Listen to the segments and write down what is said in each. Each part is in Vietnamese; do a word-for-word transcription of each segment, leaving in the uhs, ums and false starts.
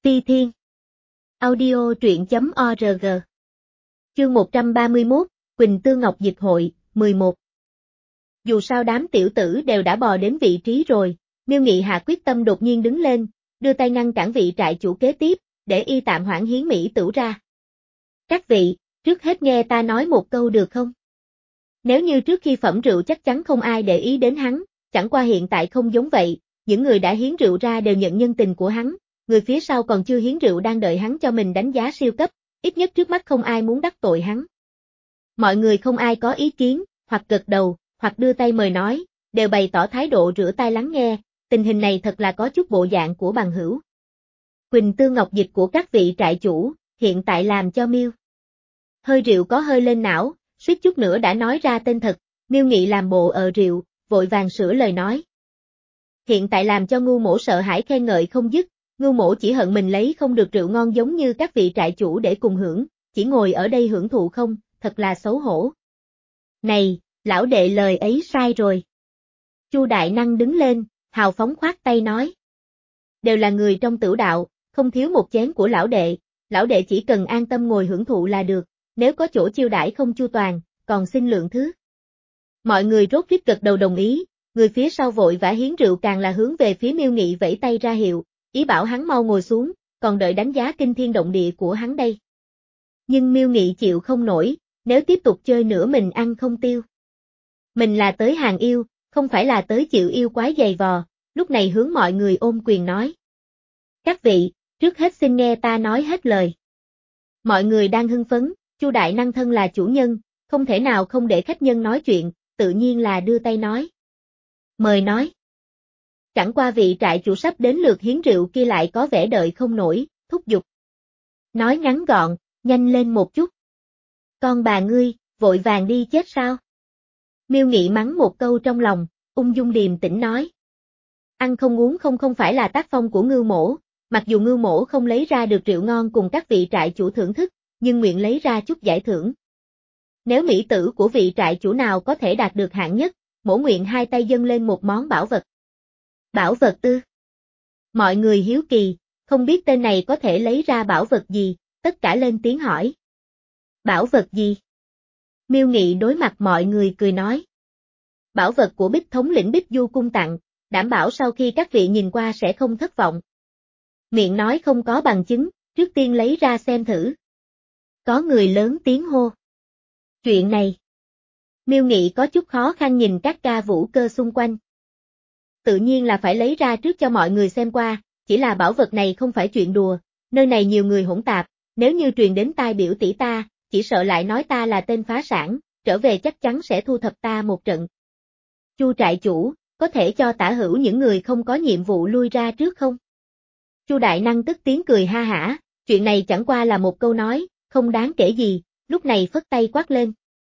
Ti Thiên. Audio truyện chấm org. Chương một trăm ba mươi mốt, Quỳnh Tư Ngọc Dịch Hội, mười một. Dù sao đám tiểu tử đều đã bò đến vị trí rồi, Miêu Nghị hạ quyết tâm đột nhiên đứng lên, đưa tay ngăn cản vị trại chủ kế tiếp, để y tạm hoãn hiến mỹ tửu ra. Các vị, trước hết nghe ta nói một câu được không? Nếu như trước khi phẩm rượu chắc chắn không ai để ý đến hắn, chẳng qua hiện tại không giống vậy, những người đã hiến rượu ra đều nhận nhân tình của hắn. Người phía sau còn chưa hiến rượu đang đợi hắn cho mình đánh giá siêu cấp, ít nhất trước mắt không ai muốn đắc tội hắn. Mọi người không ai có ý kiến, hoặc gật đầu, hoặc đưa tay mời nói, đều bày tỏ thái độ rửa tai lắng nghe, tình hình này thật là có chút bộ dạng của bằng hữu. Quỳnh Tư Ngọc Dịch của các vị trại chủ, hiện tại làm cho Miêu hơi rượu có hơi lên não, suýt chút nữa đã nói ra tên thật, Miêu Nghị làm bộ ờ rượu, vội vàng sửa lời nói. Hiện tại làm cho Ngu Mỗ sợ hãi khen ngợi không dứt. Ngưu Mỗ chỉ hận mình lấy không được rượu ngon giống như các vị trại chủ để cùng hưởng, chỉ ngồi ở đây hưởng thụ không, thật là xấu hổ. Này, lão đệ lời ấy sai rồi. Chu Đại Năng đứng lên, hào phóng khoát tay nói. Đều là người trong tửu đạo, không thiếu một chén của lão đệ, lão đệ chỉ cần an tâm ngồi hưởng thụ là được, nếu có chỗ chiêu đãi không chu toàn, còn xin lượng thứ. Mọi người rốt rít gật đầu đồng ý, người phía sau vội vã hiến rượu càng là hướng về phía Miêu Nghị vẫy tay ra hiệu. Ý bảo hắn mau ngồi xuống, còn đợi đánh giá kinh thiên động địa của hắn đây. Nhưng Miêu Nghị chịu không nổi, nếu tiếp tục chơi nữa mình ăn không tiêu. Mình là tới hàng yêu, không phải là tới chịu yêu quái giày vò, lúc này hướng mọi người ôm quyền nói. Các vị, trước hết xin nghe ta nói hết lời. Mọi người đang hưng phấn, Chu Đại Năng thân là chủ nhân, không thể nào không để khách nhân nói chuyện, tự nhiên là đưa tay nói. Mời nói. Chẳng qua vị trại chủ sắp đến lượt hiến rượu kia lại có vẻ đợi không nổi, thúc giục. Nói ngắn gọn, nhanh lên một chút. Con bà ngươi, vội vàng đi chết sao? Miêu Nghị mắng một câu trong lòng, ung dung điềm tĩnh nói. Ăn không uống không không phải là tác phong của Ngưu Mỗ, mặc dù Ngưu Mỗ không lấy ra được rượu ngon cùng các vị trại chủ thưởng thức, nhưng nguyện lấy ra chút giải thưởng. Nếu mỹ tử của vị trại chủ nào có thể đạt được hạng nhất, Mỗ nguyện hai tay dâng lên một món bảo vật. Bảo vật ư? Mọi người hiếu kỳ, không biết tên này có thể lấy ra bảo vật gì, tất cả lên tiếng hỏi. Bảo vật gì? Miêu Nghị đối mặt mọi người cười nói. Bảo vật của Bích thống lĩnh Bích Du cung tặng, đảm bảo sau khi các vị nhìn qua sẽ không thất vọng. Miệng nói không có bằng chứng, trước tiên lấy ra xem thử. Có người lớn tiếng hô. Chuyện này. Miêu Nghị có chút khó khăn nhìn các ca vũ cơ xung quanh. Tự nhiên là phải lấy ra trước cho mọi người xem qua, chỉ là bảo vật này không phải chuyện đùa, nơi này nhiều người hỗn tạp, nếu như truyền đến tai biểu tỷ ta, chỉ sợ lại nói ta là tên phá sản, trở về chắc chắn sẽ thu thập ta một trận. Chu trại chủ, có thể cho tả hữu những người không có nhiệm vụ lui ra trước không? Chu Đại Năng tức tiếng cười ha hả, chuyện này chẳng qua là một câu nói, không đáng kể gì, lúc này phất tay quát lên.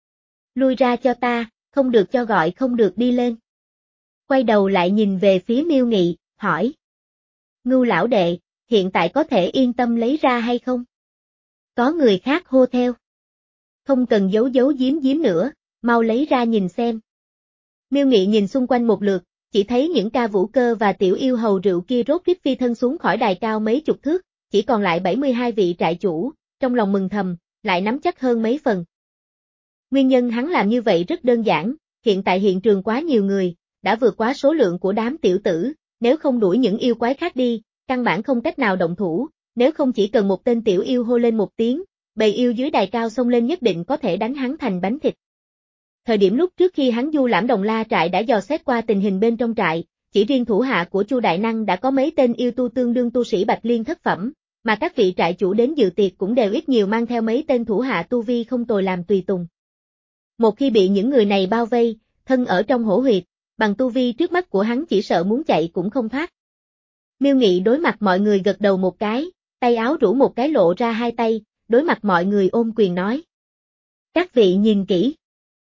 Lui ra cho ta, không được cho gọi không được đi lên. Quay đầu lại nhìn về phía Miêu Nghị, hỏi. Ngưu lão đệ, hiện tại có thể yên tâm lấy ra hay không? Có người khác hô theo. Không cần giấu giấu giếm giếm nữa, mau lấy ra nhìn xem. Miêu Nghị nhìn xung quanh một lượt, chỉ thấy những ca vũ cơ và tiểu yêu hầu rượu kia rốt rít phi thân xuống khỏi đài cao mấy chục thước, chỉ còn lại bảy mươi hai vị trại chủ, trong lòng mừng thầm, lại nắm chắc hơn mấy phần. Nguyên nhân hắn làm như vậy rất đơn giản, hiện tại hiện trường quá nhiều người, đã vượt quá số lượng của đám tiểu tử, nếu không đuổi những yêu quái khác đi, căn bản không cách nào động thủ, nếu không chỉ cần một tên tiểu yêu hô lên một tiếng, bầy yêu dưới đài cao xông lên nhất định có thể đánh hắn thành bánh thịt. Thời điểm lúc trước khi hắn du lãm Đồng La trại đã dò xét qua tình hình bên trong trại, chỉ riêng thủ hạ của Chu Đại Năng đã có mấy tên yêu tu tương đương tu sĩ Bạch Liên thất phẩm, mà các vị trại chủ đến dự tiệc cũng đều ít nhiều mang theo mấy tên thủ hạ tu vi không tồi làm tùy tùng. Một khi bị những người này bao vây, thân ở trong hổ huyệt, bằng tu vi trước mắt của hắn chỉ sợ muốn chạy cũng không thoát. Miêu Nghị đối mặt mọi người gật đầu một cái, tay áo rũ một cái lộ ra hai tay, đối mặt mọi người ôm quyền nói. Các vị nhìn kỹ.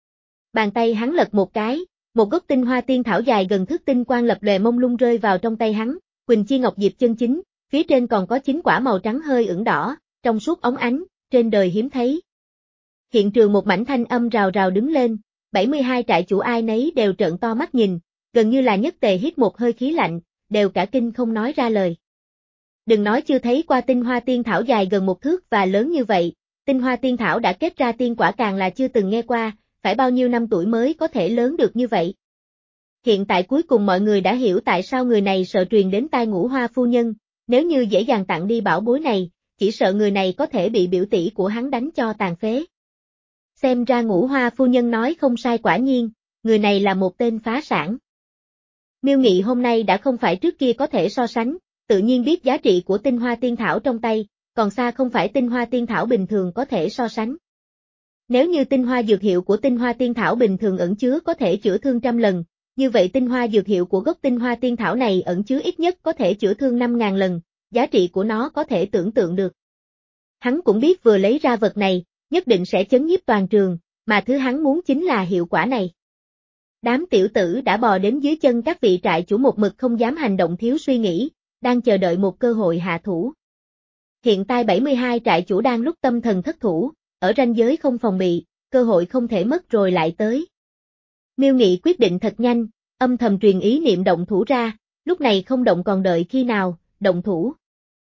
Bàn tay hắn lật một cái, một gốc tinh hoa tiên thảo dài gần thước tinh quang lập lòe mông lung rơi vào trong tay hắn, Quỳnh Chi Ngọc Diệp chân chính, phía trên còn có chín quả màu trắng hơi ửng đỏ, trong suốt óng ánh, trên đời hiếm thấy. Hiện trường một mảnh thanh âm rào rào đứng lên, bảy mươi hai trại chủ ai nấy đều trợn to mắt nhìn, gần như là nhất tề hít một hơi khí lạnh, đều cả kinh không nói ra lời. Đừng nói chưa thấy qua tinh hoa tiên thảo dài gần một thước và lớn như vậy, tinh hoa tiên thảo đã kết ra tiên quả càng là chưa từng nghe qua, phải bao nhiêu năm tuổi mới có thể lớn được như vậy. Hiện tại cuối cùng mọi người đã hiểu tại sao người này sợ truyền đến tai Ngũ Hoa phu nhân, nếu như dễ dàng tặng đi bảo bối này, chỉ sợ người này có thể bị biểu tỷ của hắn đánh cho tàn phế. Xem ra Ngũ Hoa phu nhân nói không sai, quả nhiên, người này là một tên phá sản. Miêu Nghị hôm nay đã không phải trước kia có thể so sánh, tự nhiên biết giá trị của tinh hoa tiên thảo trong tay, còn xa không phải tinh hoa tiên thảo bình thường có thể so sánh. Nếu như tinh hoa dược hiệu của tinh hoa tiên thảo bình thường ẩn chứa có thể chữa thương trăm lần, như vậy tinh hoa dược hiệu của gốc tinh hoa tiên thảo này ẩn chứa ít nhất có thể chữa thương năm ngàn lần, giá trị của nó có thể tưởng tượng được. Hắn cũng biết vừa lấy ra vật này, nhất định sẽ chấn nhiếp toàn trường, mà thứ hắn muốn chính là hiệu quả này. Đám tiểu tử đã bò đến dưới chân các vị trại chủ một mực không dám hành động thiếu suy nghĩ, đang chờ đợi một cơ hội hạ thủ. Hiện tại bảy mươi hai trại chủ đang lúc tâm thần thất thủ, ở ranh giới không phòng bị, cơ hội không thể mất rồi lại tới. Miêu Nghị quyết định thật nhanh, âm thầm truyền ý niệm động thủ ra, lúc này không động còn đợi khi nào, động thủ.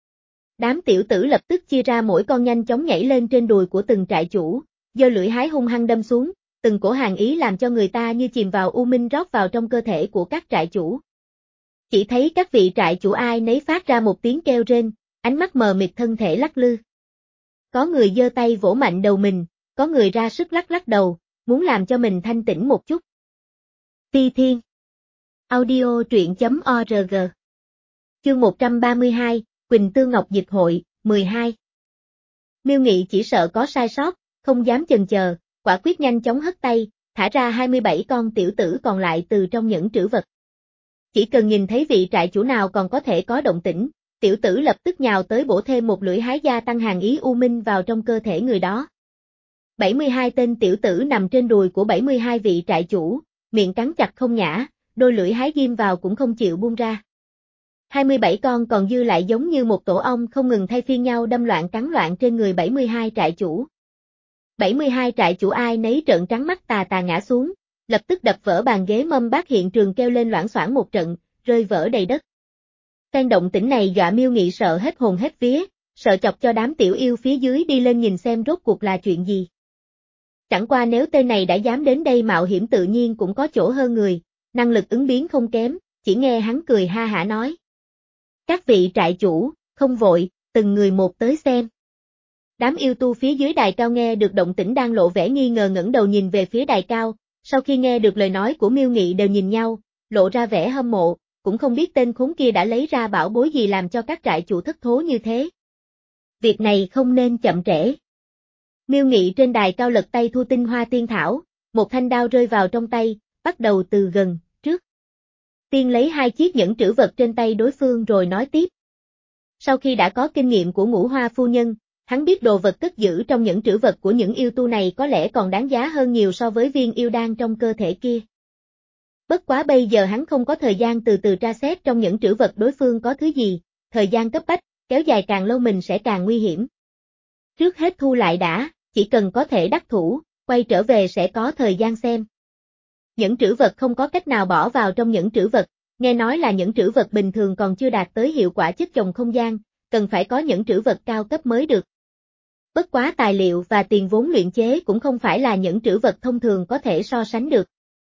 Đám tiểu tử lập tức chia ra mỗi con nhanh chóng nhảy lên trên đùi của từng trại chủ, giơ lưỡi hái hung hăng đâm xuống, từng cổ hàn ý làm cho người ta như chìm vào u minh rót vào trong cơ thể của các trại chủ. Chỉ thấy các vị trại chủ ai nấy phát ra một tiếng kêu rên, ánh mắt mờ mịt, thân thể lắc lư. Có người giơ tay vỗ mạnh đầu mình, có người ra sức lắc lắc đầu, muốn làm cho mình thanh tĩnh một chút. Ti Thiên Audio truyện chấm org Chương một trăm ba mươi hai, Quỳnh Tư Ngọc Dịch Hội, mười hai. Miêu Nghị chỉ sợ có sai sót, không dám chần chờ, quả quyết nhanh chóng hất tay, thả ra hai mươi bảy con tiểu tử còn lại từ trong những trữ vật. Chỉ cần nhìn thấy vị trại chủ nào còn có thể có động tĩnh, tiểu tử lập tức nhào tới bổ thêm một lưỡi hái gia tăng hàn ý u minh vào trong cơ thể người đó. bảy mươi hai tên tiểu tử nằm trên đùi của bảy mươi hai vị trại chủ, miệng cắn chặt không nhả, đôi lưỡi hái ghim vào cũng không chịu buông ra. hai mươi bảy con còn dư lại giống như một tổ ong không ngừng thay phiên nhau đâm loạn cắn loạn trên người bảy mươi hai trại chủ. bảy mươi hai trại chủ ai nấy trợn trắng mắt tà tà ngã xuống, lập tức đập vỡ bàn ghế mâm bát hiện trường kêu lên loảng xoảng một trận, rơi vỡ đầy đất. Phen động tĩnh này dọa Miêu Nghị sợ hết hồn hết vía, sợ chọc cho đám tiểu yêu phía dưới đi lên nhìn xem rốt cuộc là chuyện gì. Chẳng qua nếu tên này đã dám đến đây mạo hiểm tự nhiên cũng có chỗ hơn người, năng lực ứng biến không kém, chỉ nghe hắn cười ha hả nói. Các vị trại chủ, không vội, từng người một tới xem. Đám yêu tu phía dưới đài cao nghe được động tĩnh đang lộ vẻ nghi ngờ ngẩng đầu nhìn về phía đài cao, sau khi nghe được lời nói của Miêu Nghị đều nhìn nhau, lộ ra vẻ hâm mộ, cũng không biết tên khốn kia đã lấy ra bảo bối gì làm cho các trại chủ thất thố như thế. Việc này không nên chậm trễ. Miêu Nghị trên đài cao lật tay thu tinh hoa tiên thảo, một thanh đao rơi vào trong tay, bắt đầu từ gần, trước. Tiên lấy hai chiếc nhẫn trữ vật trên tay đối phương rồi nói tiếp. Sau khi đã có kinh nghiệm của Ngũ Hoa phu nhân, hắn biết đồ vật cất giữ trong những trữ vật của những yêu tu này có lẽ còn đáng giá hơn nhiều so với viên yêu đan trong cơ thể kia. Bất quá bây giờ hắn không có thời gian từ từ tra xét trong những trữ vật đối phương có thứ gì, thời gian cấp bách, kéo dài càng lâu mình sẽ càng nguy hiểm. Trước hết thu lại đã, chỉ cần có thể đắc thủ, quay trở về sẽ có thời gian xem. Những trữ vật không có cách nào bỏ vào trong những trữ vật, nghe nói là những trữ vật bình thường còn chưa đạt tới hiệu quả chất chồng không gian, cần phải có những trữ vật cao cấp mới được. Bất quá tài liệu và tiền vốn luyện chế cũng không phải là những trữ vật thông thường có thể so sánh được.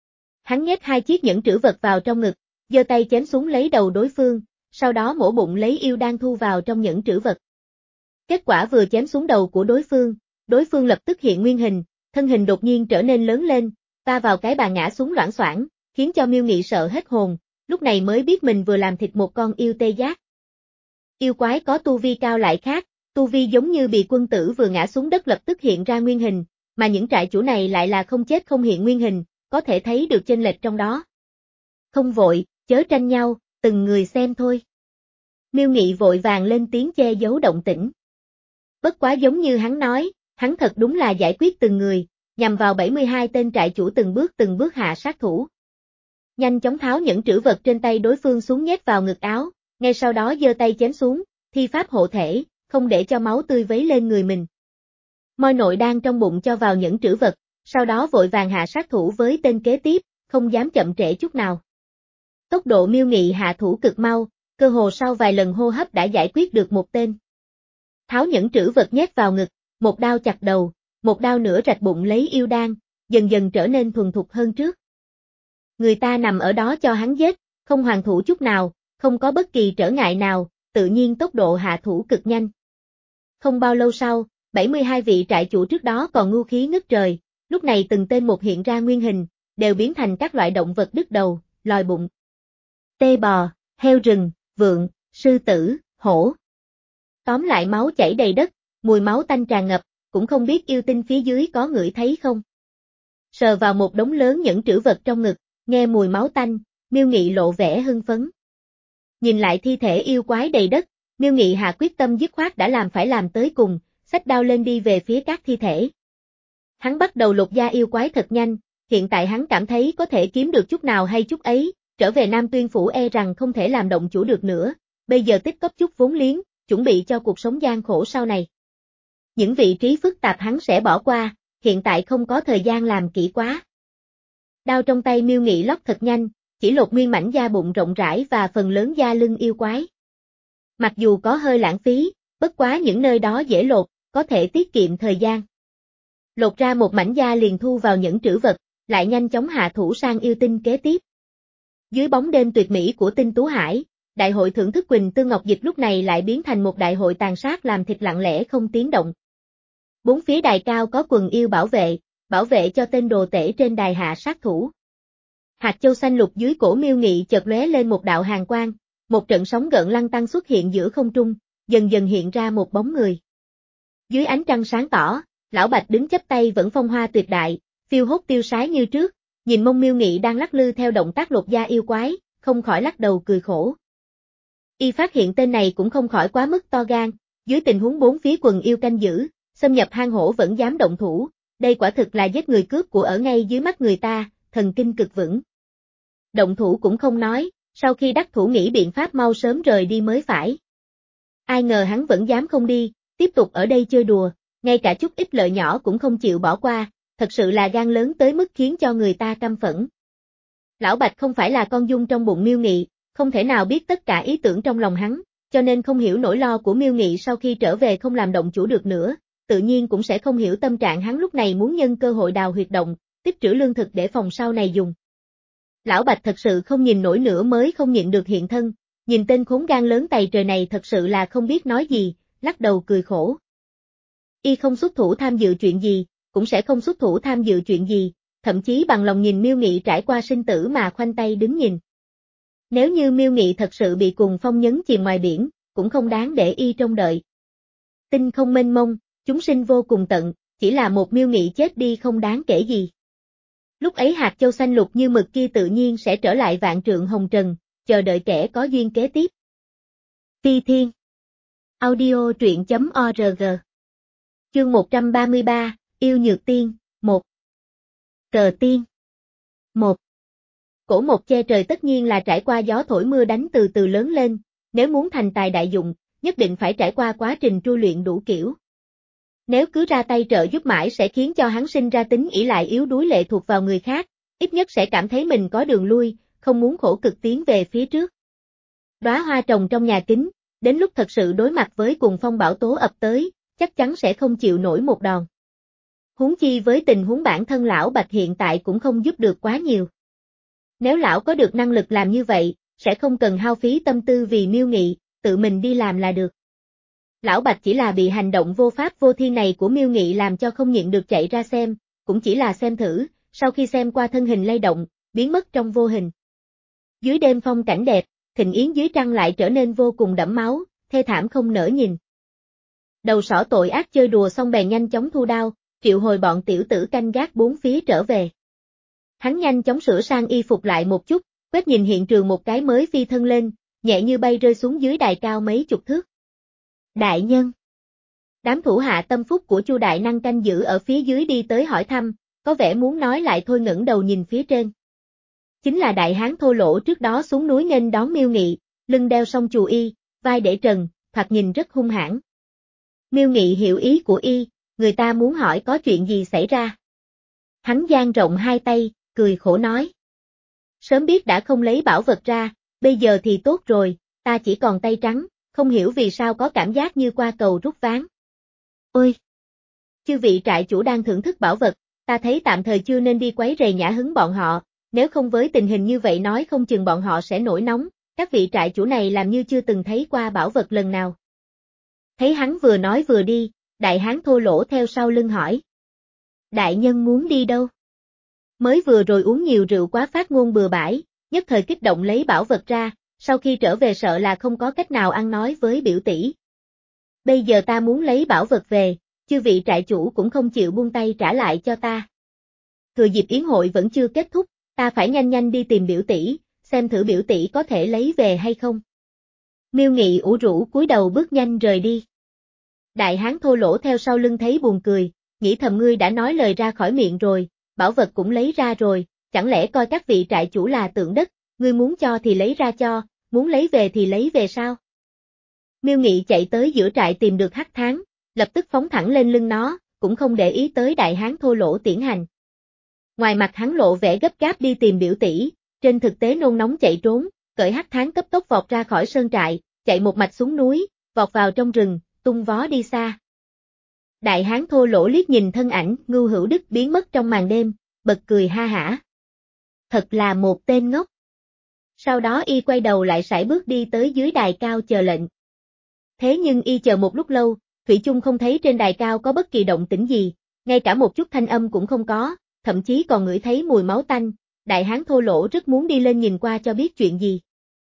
Hắn nhét hai chiếc nhẫn trữ vật vào trong ngực, giơ tay chém xuống lấy đầu đối phương, sau đó mổ bụng lấy yêu đan thu vào trong nhẫn trữ vật. Kết quả vừa chém xuống đầu của đối phương, đối phương lập tức hiện nguyên hình, thân hình đột nhiên trở nên lớn lên, va vào cái bàn ngã xuống loảng xoảng, khiến cho Miêu Nghị sợ hết hồn, lúc này mới biết mình vừa làm thịt một con yêu tê giác. Yêu quái có tu vi cao lại khác, tu vi giống như bị quân tử vừa ngã xuống đất lập tức hiện ra nguyên hình, mà những trại chủ này lại là không chết không hiện nguyên hình, có thể thấy được chênh lệch trong đó. Không vội, chớ tranh nhau, từng người xem thôi. Miêu Nghị vội vàng lên tiếng che giấu động tĩnh. Bất quá giống như hắn nói, hắn thật đúng là giải quyết từng người, nhằm vào bảy mươi hai tên trại chủ từng bước từng bước hạ sát thủ. Nhanh chóng tháo những trữ vật trên tay đối phương xuống nhét vào ngực áo, ngay sau đó giơ tay chém xuống, thi pháp hộ thể, không để cho máu tươi vấy lên người mình. Moi nội đan trong bụng cho vào những trữ vật, sau đó vội vàng hạ sát thủ với tên kế tiếp, không dám chậm trễ chút nào. Tốc độ Miêu Nghị hạ thủ cực mau, cơ hồ sau vài lần hô hấp đã giải quyết được một tên. Tháo những trữ vật nhét vào ngực, một đao chặt đầu, một đao nữa rạch bụng lấy yêu đan, dần dần trở nên thuần thục hơn trước. Người ta nằm ở đó cho hắn giết, không hoàn thủ chút nào, không có bất kỳ trở ngại nào, tự nhiên tốc độ hạ thủ cực nhanh. Không bao lâu sau, bảy mươi hai vị trại chủ trước đó còn ngu khí ngất trời, lúc này từng tên một hiện ra nguyên hình, đều biến thành các loại động vật đứt đầu, lòi bụng. Tê bò, heo rừng, vượn, sư tử, hổ. Tóm lại máu chảy đầy đất, mùi máu tanh tràn ngập, cũng không biết yêu tinh phía dưới có ngửi thấy không. Sờ vào một đống lớn những trữ vật trong ngực, nghe mùi máu tanh, Miêu Nghị lộ vẻ hưng phấn. Nhìn lại thi thể yêu quái đầy đất, Miêu Nghị hạ quyết tâm dứt khoát đã làm phải làm tới cùng, xách đao lên đi về phía các thi thể. Hắn bắt đầu lột da yêu quái thật nhanh, hiện tại hắn cảm thấy có thể kiếm được chút nào hay chút ấy, trở về Nam Tuyên Phủ e rằng không thể làm động chủ được nữa, bây giờ tích góp chút vốn liếng, chuẩn bị cho cuộc sống gian khổ sau này. Những vị trí phức tạp hắn sẽ bỏ qua, hiện tại không có thời gian làm kỹ quá. Đao trong tay Miêu Nghị lóc thật nhanh, chỉ lột nguyên mảnh da bụng rộng rãi và phần lớn da lưng yêu quái. Mặc dù có hơi lãng phí, bất quá những nơi đó dễ lột, có thể tiết kiệm thời gian. Lột ra một mảnh da liền thu vào những trữ vật, lại nhanh chóng hạ thủ sang yêu tinh kế tiếp. Dưới bóng đêm tuyệt mỹ của Tinh Tú Hải, đại hội thưởng thức Quỳnh Tương Ngọc Dịch lúc này lại biến thành một đại hội tàn sát làm thịt lặng lẽ không tiếng động. Bốn phía đài cao có quần yêu bảo vệ, bảo vệ cho tên đồ tể trên đài hạ sát thủ. Hạt châu xanh lục dưới cổ Miêu Nghị chợt lóe lên một đạo hàn quang, một trận sóng gợn lăn tăn xuất hiện giữa không trung, dần dần hiện ra một bóng người. Dưới ánh trăng sáng tỏ, Lão Bạch đứng chắp tay vẫn phong hoa tuyệt đại, phiêu hốt tiêu sái như trước, nhìn mông Miêu Nghị đang lắc lư theo động tác lột da yêu quái, không khỏi lắc đầu cười khổ. Y phát hiện tên này cũng không khỏi quá mức to gan, dưới tình huống bốn phía quần yêu canh giữ, xâm nhập hang hổ vẫn dám động thủ, đây quả thực là giết người cướp của ở ngay dưới mắt người ta, thần kinh cực vững. Động thủ cũng không nói, sau khi đắc thủ nghĩ biện pháp mau sớm rời đi mới phải. Ai ngờ hắn vẫn dám không đi, tiếp tục ở đây chơi đùa, ngay cả chút ít lợi nhỏ cũng không chịu bỏ qua, thật sự là gan lớn tới mức khiến cho người ta căm phẫn. Lão Bạch không phải là con dung trong bụng Miêu Nghị, không thể nào biết tất cả ý tưởng trong lòng hắn, cho nên không hiểu nỗi lo của Miêu Nghị sau khi trở về không làm động chủ được nữa, tự nhiên cũng sẽ không hiểu tâm trạng hắn lúc này muốn nhân cơ hội đào huyệt động, tích trữ lương thực để phòng sau này dùng. Lão Bạch thật sự không nhìn nổi nữa mới không nhịn được hiện thân, nhìn tên khốn gan lớn tày trời này thật sự là không biết nói gì, lắc đầu cười khổ. Y không xuất thủ tham dự chuyện gì, cũng sẽ không xuất thủ tham dự chuyện gì, thậm chí bằng lòng nhìn Miêu Nghị trải qua sinh tử mà khoanh tay đứng nhìn. Nếu như Miêu Nghị thật sự bị cùng phong nhấn chìm ngoài biển, cũng không đáng để Y trông đợi. Tinh không mênh mông, chúng sinh vô cùng tận, chỉ là một Miêu Nghị chết đi không đáng kể gì. Lúc ấy hạt châu xanh lục như mực kia tự nhiên sẽ trở lại vạn trượng hồng trần, chờ đợi kẻ có duyên kế tiếp. Phi Thiên Audio truyện chấm org Chương một trăm ba mươi ba, Yêu Nhược Tiên, một Cờ Tiên một Cổ mộc che trời tất nhiên là trải qua gió thổi mưa đánh từ từ lớn lên, nếu muốn thành tài đại dụng, nhất định phải trải qua quá trình tu luyện đủ kiểu. Nếu cứ ra tay trợ giúp mãi sẽ khiến cho hắn sinh ra tính ỷ lại yếu đuối lệ thuộc vào người khác, ít nhất sẽ cảm thấy mình có đường lui, không muốn khổ cực tiến về phía trước. Đóa hoa trồng trong nhà kính, đến lúc thật sự đối mặt với cùng phong bão tố ập tới, chắc chắn sẽ không chịu nổi một đòn. Huống chi với tình huống bản thân lão Bạch hiện tại cũng không giúp được quá nhiều. Nếu lão có được năng lực làm như vậy, sẽ không cần hao phí tâm tư vì Miêu Nghị, tự mình đi làm là được. Lão Bạch chỉ là bị hành động vô pháp vô thiên này của Miêu Nghị làm cho không nhịn được chạy ra xem, cũng chỉ là xem thử, sau khi xem qua thân hình lay động, biến mất trong vô hình. Dưới đêm phong cảnh đẹp, thịnh yến dưới trăng lại trở nên vô cùng đẫm máu, thê thảm không nỡ nhìn. Đầu sỏ tội ác chơi đùa xong bèn nhanh chóng thu đao, triệu hồi bọn tiểu tử canh gác bốn phía trở về. Hắn nhanh chóng sửa sang y phục lại một chút, quét nhìn hiện trường một cái mới phi thân lên, nhẹ như bay rơi xuống dưới đài cao mấy chục thước. Đại nhân. Đám thủ hạ tâm phúc của Chu đại năng canh giữ ở phía dưới đi tới hỏi thăm, có vẻ muốn nói lại thôi ngẩng đầu nhìn phía trên. Chính là đại hán thô lỗ trước đó xuống núi nghênh đón Miêu Nghị, lưng đeo song chù y, vai để trần, thoạt nhìn rất hung hãn. Miêu Nghị hiểu ý của y, người ta muốn hỏi có chuyện gì xảy ra. Hắn dang rộng hai tay, cười khổ nói. Sớm biết đã không lấy bảo vật ra, bây giờ thì tốt rồi, ta chỉ còn tay trắng, không hiểu vì sao có cảm giác như qua cầu rút ván. Ôi! Chư vị trại chủ đang thưởng thức bảo vật, ta thấy tạm thời chưa nên đi quấy rầy nhã hứng bọn họ, nếu không với tình hình như vậy nói không chừng bọn họ sẽ nổi nóng, các vị trại chủ này làm như chưa từng thấy qua bảo vật lần nào. Thấy hắn vừa nói vừa đi, đại hán thô lỗ theo sau lưng hỏi. Đại nhân muốn đi đâu? Mới vừa rồi uống nhiều rượu quá phát ngôn bừa bãi, nhất thời kích động lấy bảo vật ra, sau khi trở về sợ là không có cách nào ăn nói với biểu tỷ. Bây giờ ta muốn lấy bảo vật về, chư vị trại chủ cũng không chịu buông tay trả lại cho ta. Thừa dịp yến hội vẫn chưa kết thúc, ta phải nhanh nhanh đi tìm biểu tỷ, xem thử biểu tỷ có thể lấy về hay không. Miêu Nghị ủ rũ cúi đầu bước nhanh rời đi. Đại hán thô lỗ theo sau lưng thấy buồn cười, nghĩ thầm ngươi đã nói lời ra khỏi miệng rồi, bảo vật cũng lấy ra rồi, chẳng lẽ coi các vị trại chủ là tượng đất, ngươi muốn cho thì lấy ra cho, muốn lấy về thì lấy về sao? Miêu Nghị chạy tới giữa trại tìm được hắc thán, lập tức phóng thẳng lên lưng nó, cũng không để ý tới đại hán thô lỗ tiễn hành. Ngoài mặt hắn lộ vẻ gấp gáp đi tìm biểu tỷ, trên thực tế nôn nóng chạy trốn, cởi hắc thán cấp tốc vọt ra khỏi sơn trại, chạy một mạch xuống núi, vọt vào trong rừng, tung vó đi xa. Đại hán thô lỗ liếc nhìn thân ảnh Ngưu Hữu Đức biến mất trong màn đêm, bật cười ha hả. Thật là một tên ngốc. Sau đó y quay đầu lại sải bước đi tới dưới đài cao chờ lệnh. Thế nhưng y chờ một lúc lâu, thủy chung không thấy trên đài cao có bất kỳ động tĩnh gì, ngay cả một chút thanh âm cũng không có, thậm chí còn ngửi thấy mùi máu tanh, đại hán thô lỗ rất muốn đi lên nhìn qua cho biết chuyện gì.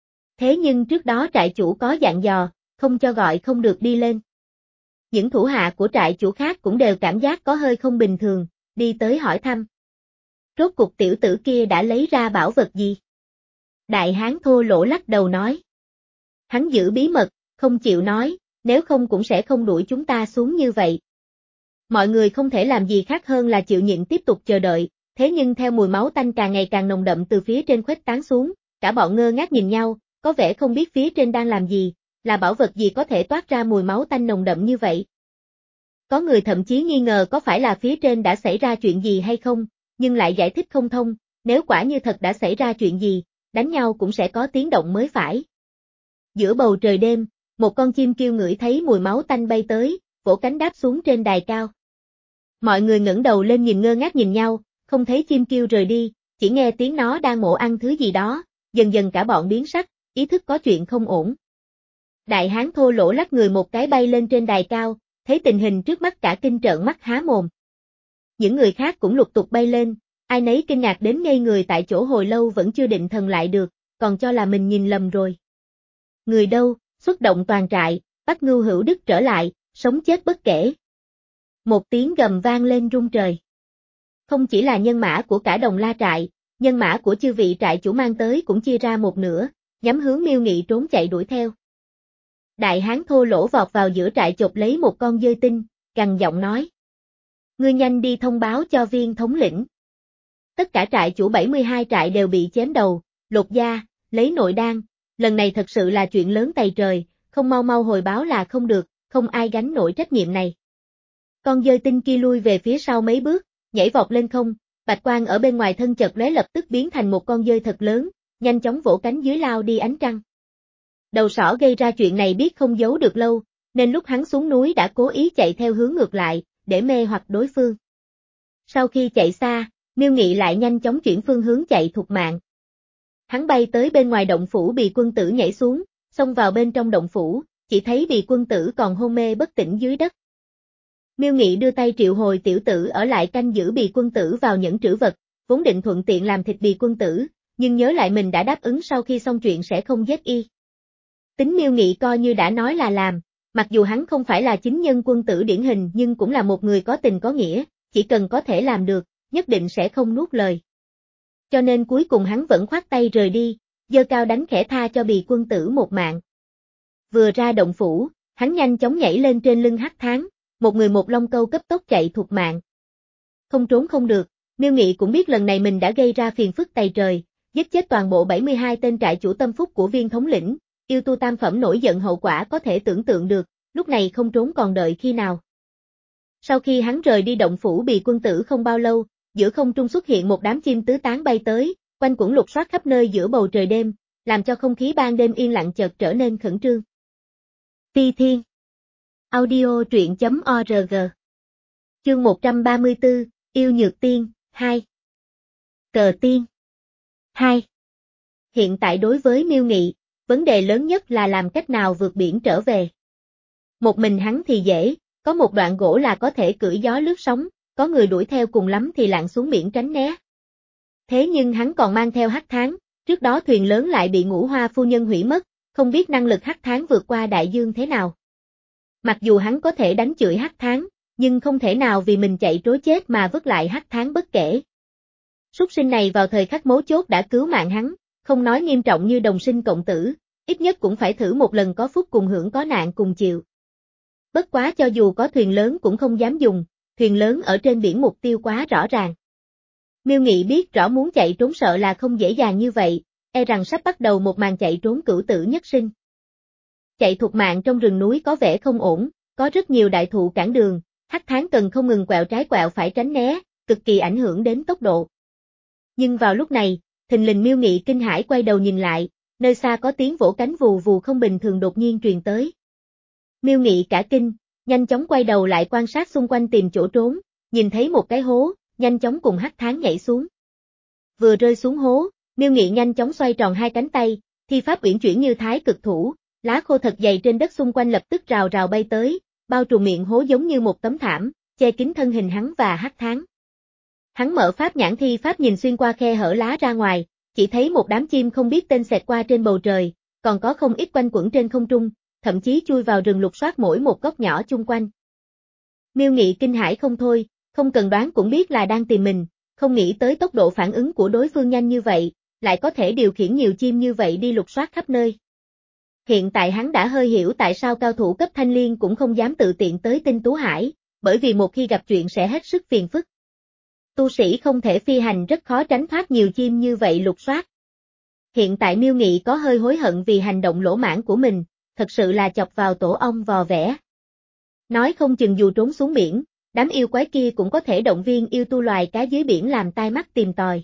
Thế nhưng trước đó trại chủ có dặn dò, không cho gọi không được đi lên. Những thủ hạ của trại chủ khác cũng đều cảm giác có hơi không bình thường, đi tới hỏi thăm. Rốt cuộc tiểu tử kia đã lấy ra bảo vật gì? Đại hán thô lỗ lắc đầu nói. Hắn giữ bí mật, không chịu nói, nếu không cũng sẽ không đuổi chúng ta xuống như vậy. Mọi người không thể làm gì khác hơn là chịu nhịn tiếp tục chờ đợi, thế nhưng theo mùi máu tanh càng ngày càng nồng đậm từ phía trên khuếch tán xuống, cả bọn ngơ ngác nhìn nhau, có vẻ không biết phía trên đang làm gì, là bảo vật gì có thể toát ra mùi máu tanh nồng đậm như vậy. Có người thậm chí nghi ngờ có phải là phía trên đã xảy ra chuyện gì hay không, nhưng lại giải thích không thông, nếu quả như thật đã xảy ra chuyện gì, đánh nhau cũng sẽ có tiếng động mới phải. Giữa bầu trời đêm, một con chim kêu ngửi thấy mùi máu tanh bay tới, vỗ cánh đáp xuống trên đài cao. Mọi người ngẩng đầu lên nhìn ngơ ngác nhìn nhau, không thấy chim kêu rời đi, chỉ nghe tiếng nó đang mổ ăn thứ gì đó, dần dần cả bọn biến sắc, ý thức có chuyện không ổn. Đại hán thô lỗ lắc người một cái bay lên trên đài cao, thấy tình hình trước mắt cả kinh trợn mắt há mồm. Những người khác cũng lục tục bay lên, ai nấy kinh ngạc đến ngây người tại chỗ hồi lâu vẫn chưa định thần lại được, còn cho là mình nhìn lầm rồi. Người đâu, xuất động toàn trại, bắt Ngưu Hữu Đức trở lại, sống chết bất kể. Một tiếng gầm vang lên rung trời. Không chỉ là nhân mã của cả Đồng La trại, nhân mã của chư vị trại chủ mang tới cũng chia ra một nửa, nhắm hướng Miêu Nghị trốn chạy đuổi theo. Đại hán thô lỗ vọt vào giữa trại chộp lấy một con dơi tinh, gằn giọng nói. Ngươi nhanh đi thông báo cho viên thống lĩnh. Tất cả trại chủ bảy mươi hai trại đều bị chém đầu, lột da, lấy nội đan, lần này thật sự là chuyện lớn tày trời, không mau mau hồi báo là không được, không ai gánh nổi trách nhiệm này. Con dơi tinh kia lui về phía sau mấy bước, nhảy vọt lên không, bạch quang ở bên ngoài thân chợt lóe lập tức biến thành một con dơi thật lớn, nhanh chóng vỗ cánh dưới lao đi ánh trăng. Đầu sỏ gây ra chuyện này biết không giấu được lâu, nên lúc hắn xuống núi đã cố ý chạy theo hướng ngược lại, để mê hoặc đối phương. Sau khi chạy xa, Miêu Nghị lại nhanh chóng chuyển phương hướng chạy thục mạng. Hắn bay tới bên ngoài động phủ Bì Quân Tử nhảy xuống, xông vào bên trong động phủ, chỉ thấy Bì Quân Tử còn hôn mê bất tỉnh dưới đất. Miêu Nghị đưa tay triệu hồi tiểu tử ở lại canh giữ Bì Quân Tử vào nhẫn trữ vật, vốn định thuận tiện làm thịt Bì Quân Tử, nhưng nhớ lại mình đã đáp ứng sau khi xong chuyện sẽ không giết y. Tính Miêu Nghị coi như đã nói là làm, mặc dù hắn không phải là chính nhân quân tử điển hình nhưng cũng là một người có tình có nghĩa, chỉ cần có thể làm được, nhất định sẽ không nuốt lời. Cho nên cuối cùng hắn vẫn khoát tay rời đi, giơ cao đánh khẽ tha cho Bì Quân Tử một mạng. Vừa ra động phủ, hắn nhanh chóng nhảy lên trên lưng hắc thán, một người một long câu cấp tốc chạy thục mạng. Không trốn không được, Miêu Nghị cũng biết lần này mình đã gây ra phiền phức tày trời, giết chết toàn bộ bảy mươi hai tên trại chủ tâm phúc của viên thống lĩnh, yêu tu tam phẩm nổi giận hậu quả có thể tưởng tượng được, lúc này không trốn còn đợi khi nào. Sau khi hắn rời đi động phủ Bì Quân Tử không bao lâu, giữa không trung xuất hiện một đám chim tứ tán bay tới, quanh quẩn lục soát khắp nơi giữa bầu trời đêm, làm cho không khí ban đêm yên lặng chợt trở nên khẩn trương. Phi Thiên Audio truyện.org Chương một trăm ba mươi tư, Yêu Nhược Tiên, hai Cờ Tiên hai Hiện tại đối với Miêu Nghị, vấn đề lớn nhất là làm cách nào vượt biển trở về. Một mình hắn thì dễ, có một đoạn gỗ là có thể cưỡi gió lướt sóng, có người đuổi theo cùng lắm thì lặn xuống biển tránh né. Thế nhưng hắn còn mang theo hắc tháng, trước đó thuyền lớn lại bị Ngũ Hoa phu nhân hủy mất, không biết năng lực hắc tháng vượt qua đại dương thế nào. Mặc dù hắn có thể đánh chửi hắc tháng, nhưng không thể nào vì mình chạy trối chết mà vứt lại hắc tháng bất kể. Súc sinh này vào thời khắc mấu chốt đã cứu mạng hắn, không nói nghiêm trọng như đồng sinh cộng tử, ít nhất cũng phải thử một lần có phúc cùng hưởng có nạn cùng chịu. Bất quá cho dù có thuyền lớn cũng không dám dùng, thuyền lớn ở trên biển mục tiêu quá rõ ràng. Miêu Nghị biết rõ muốn chạy trốn sợ là không dễ dàng như vậy, e rằng sắp bắt đầu một màn chạy trốn cửu tử nhất sinh. Chạy thục mạng trong rừng núi có vẻ không ổn, có rất nhiều đại thụ cản đường, hắc tháng cần không ngừng quẹo trái quẹo phải tránh né, cực kỳ ảnh hưởng đến tốc độ. Nhưng vào lúc này, thình lình Miêu Nghị kinh hãi quay đầu nhìn lại, nơi xa có tiếng vỗ cánh vù vù không bình thường đột nhiên truyền tới. Miêu Nghị cả kinh, nhanh chóng quay đầu lại quan sát xung quanh tìm chỗ trốn, nhìn thấy một cái hố, nhanh chóng cùng hắc tháng nhảy xuống. Vừa rơi xuống hố, Miêu Nghị nhanh chóng xoay tròn hai cánh tay, thi pháp uyển chuyển như thái cực thủ, lá khô thật dày trên đất xung quanh lập tức rào rào bay tới, bao trùm miệng hố giống như một tấm thảm, che kín thân hình hắn và hắc tháng. Hắn mở pháp nhãn thi pháp nhìn xuyên qua khe hở lá ra ngoài, chỉ thấy một đám chim không biết tên xẹt qua trên bầu trời, còn có không ít quanh quẩn trên không trung, thậm chí chui vào rừng lục soát mỗi một góc nhỏ chung quanh. Miêu Nghị kinh hãi không thôi, không cần đoán cũng biết là đang tìm mình, không nghĩ tới tốc độ phản ứng của đối phương nhanh như vậy, lại có thể điều khiển nhiều chim như vậy đi lục soát khắp nơi. Hiện tại hắn đã hơi hiểu tại sao cao thủ cấp thanh liên cũng không dám tự tiện tới Tinh Tú Hải, bởi vì một khi gặp chuyện sẽ hết sức phiền phức. Tu sĩ không thể phi hành rất khó tránh thoát nhiều chim như vậy lục soát. Hiện tại Miêu Nghị có hơi hối hận vì hành động lỗ mãng của mình, thật sự là chọc vào tổ ong vò vẽ. Nói không chừng dù trốn xuống biển, đám yêu quái kia cũng có thể động viên yêu tu loài cá dưới biển làm tai mắt tìm tòi.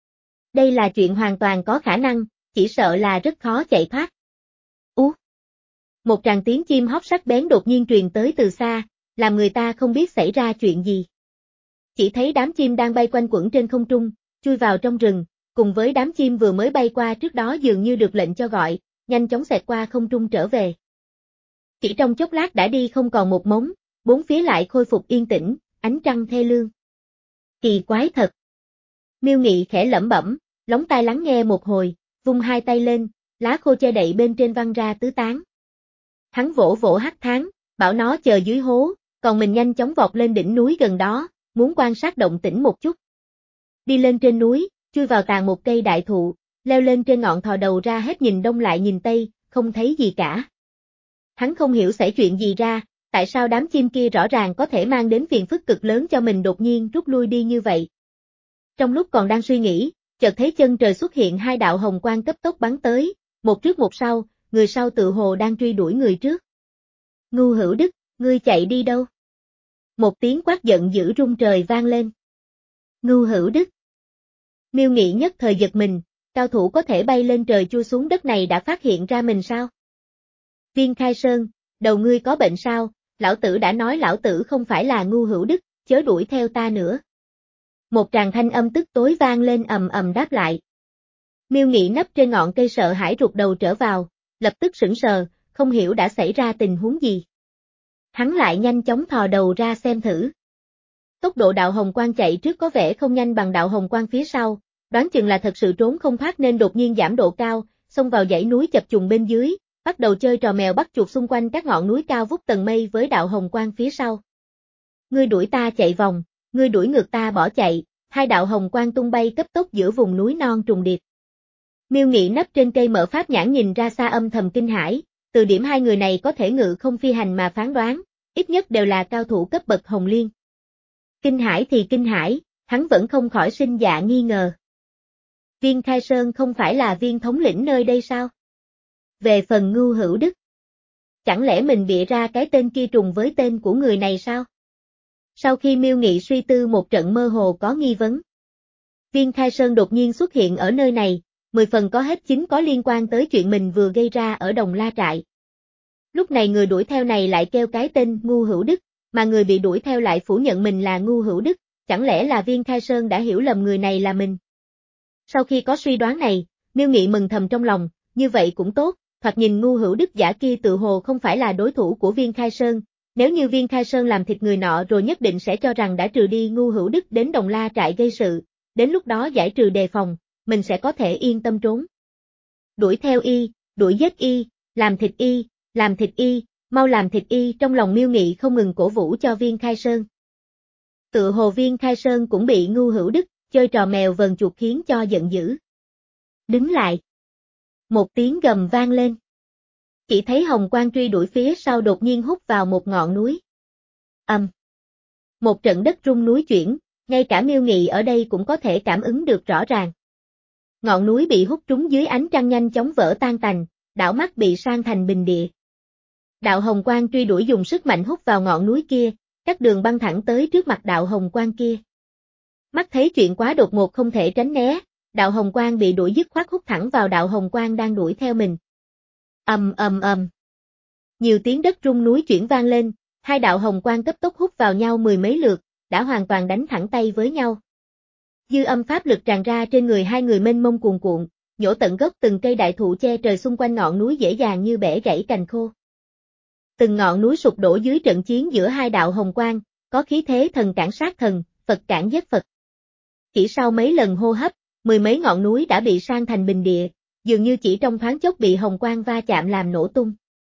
Đây là chuyện hoàn toàn có khả năng, chỉ sợ là rất khó chạy thoát. Ú! Một tràng tiếng chim hót sắc bén đột nhiên truyền tới từ xa, làm người ta không biết xảy ra chuyện gì. Chỉ thấy đám chim đang bay quanh quẩn trên không trung, chui vào trong rừng, cùng với đám chim vừa mới bay qua trước đó dường như được lệnh cho gọi, nhanh chóng xẹt qua không trung trở về. Chỉ trong chốc lát đã đi không còn một mống, bốn phía lại khôi phục yên tĩnh, ánh trăng thê lương. Kỳ quái thật. Miêu Nghị khẽ lẩm bẩm, lóng tai lắng nghe một hồi, vung hai tay lên, lá khô che đậy bên trên văng ra tứ tán. Hắn vỗ vỗ hắc tháng, bảo nó chờ dưới hố, còn mình nhanh chóng vọt lên đỉnh núi gần đó, muốn quan sát động tĩnh một chút. Đi lên trên núi, chui vào tàn một cây đại thụ, leo lên trên ngọn thò đầu ra hết nhìn đông lại nhìn tây, không thấy gì cả. Hắn không hiểu xảy chuyện gì ra, tại sao đám chim kia rõ ràng có thể mang đến phiền phức cực lớn cho mình đột nhiên rút lui đi như vậy. Trong lúc còn đang suy nghĩ, chợt thấy chân trời xuất hiện hai đạo hồng quang cấp tốc bắn tới, một trước một sau, người sau tự hồ đang truy đuổi người trước. Ngu Hữu Đức, ngươi chạy đi đâu? Một tiếng quát giận dữ rung trời vang lên. Ngu Hữu Đức. Miêu Nghị nhất thời giật mình, cao thủ có thể bay lên trời chui xuống đất này đã phát hiện ra mình sao? Viên Khai Sơn, đầu ngươi có bệnh sao? Lão tử đã nói lão tử không phải là Ngu Hữu Đức, chớ đuổi theo ta nữa. Một tràng thanh âm tức tối vang lên ầm ầm đáp lại. Miêu Nghị nấp trên ngọn cây sợ hãi rụt đầu trở vào, lập tức sững sờ, không hiểu đã xảy ra tình huống gì. Hắn lại nhanh chóng thò đầu ra xem thử. Tốc độ đạo hồng quang chạy trước có vẻ không nhanh bằng đạo hồng quang phía sau, đoán chừng là thật sự trốn không thoát nên đột nhiên giảm độ cao, xông vào dãy núi chập trùng bên dưới, bắt đầu chơi trò mèo bắt chuột xung quanh các ngọn núi cao vút tầng mây với đạo hồng quang phía sau. Ngươi đuổi ta chạy vòng, ngươi đuổi ngược ta bỏ chạy, hai đạo hồng quang tung bay cấp tốc giữa vùng núi non trùng điệp. Miêu Nghị nấp trên cây mở pháp nhãn nhìn ra xa âm thầm kinh hãi, từ điểm hai người này có thể ngự không phi hành mà phán đoán, ít nhất đều là cao thủ cấp bậc hồng liên. Kinh hãi thì kinh hãi, hắn vẫn không khỏi sinh dạ nghi ngờ. Viên Khai Sơn không phải là viên thống lĩnh nơi đây sao? Về phần Ngu Hữu Đức, chẳng lẽ mình bịa ra cái tên kia trùng với tên của người này sao? Sau khi Miêu Nghị suy tư một trận mơ hồ có nghi vấn, Viên Khai Sơn đột nhiên xuất hiện ở nơi này, mười phần có hết chính có liên quan tới chuyện mình vừa gây ra ở Đồng La Trại. Lúc này người đuổi theo này lại kêu cái tên Ngu Hữu Đức, mà người bị đuổi theo lại phủ nhận mình là Ngu Hữu Đức, chẳng lẽ là Viên Khai Sơn đã hiểu lầm người này là mình? Sau khi có suy đoán này, Miêu Nghị mừng thầm trong lòng, như vậy cũng tốt, thoạt nhìn Ngu Hữu Đức giả kia tự hồ không phải là đối thủ của Viên Khai Sơn, nếu như Viên Khai Sơn làm thịt người nọ rồi nhất định sẽ cho rằng đã trừ đi Ngu Hữu Đức đến Đồng La Trại gây sự, đến lúc đó giải trừ đề phòng, mình sẽ có thể yên tâm trốn. Đuổi theo y, đuổi giết y, làm thịt y, làm thịt y, mau làm thịt y, trong lòng Miêu Nghị không ngừng cổ vũ cho Viên Khai Sơn. Tự hồ Viên Khai Sơn cũng bị Ngu Hữu Đức chơi trò mèo vờn chuột khiến cho giận dữ. Đứng lại. Một tiếng gầm vang lên. Chỉ thấy hồng quang truy đuổi phía sau đột nhiên hút vào một ngọn núi. Ầm. Um. Một trận đất rung núi chuyển, ngay cả Miêu Nghị ở đây cũng có thể cảm ứng được rõ ràng. Ngọn núi bị hút trúng dưới ánh trăng nhanh chóng vỡ tan tành, đảo mắt bị san thành bình địa. Đạo hồng quang truy đuổi dùng sức mạnh hút vào ngọn núi kia, cắt đường băng thẳng tới trước mặt đạo hồng quang kia. Mắt thấy chuyện quá đột ngột không thể tránh né, đạo hồng quang bị đuổi dứt khoát hút thẳng vào đạo hồng quang đang đuổi theo mình. Ầm ầm ầm. Nhiều tiếng đất rung núi chuyển vang lên, hai đạo hồng quang cấp tốc hút vào nhau mười mấy lượt, đã hoàn toàn đánh thẳng tay với nhau. Dư âm pháp lực tràn ra trên người hai người mênh mông cuồn cuộn, nhổ tận gốc từng cây đại thụ che trời xung quanh ngọn núi dễ dàng như bẻ gãy cành khô. Từng ngọn núi sụp đổ dưới trận chiến giữa hai đạo hồng quang, có khí thế thần cản sát thần, Phật cản giết Phật. Chỉ sau mấy lần hô hấp, mười mấy ngọn núi đã bị san thành bình địa, dường như chỉ trong thoáng chốc bị hồng quang va chạm làm nổ tung.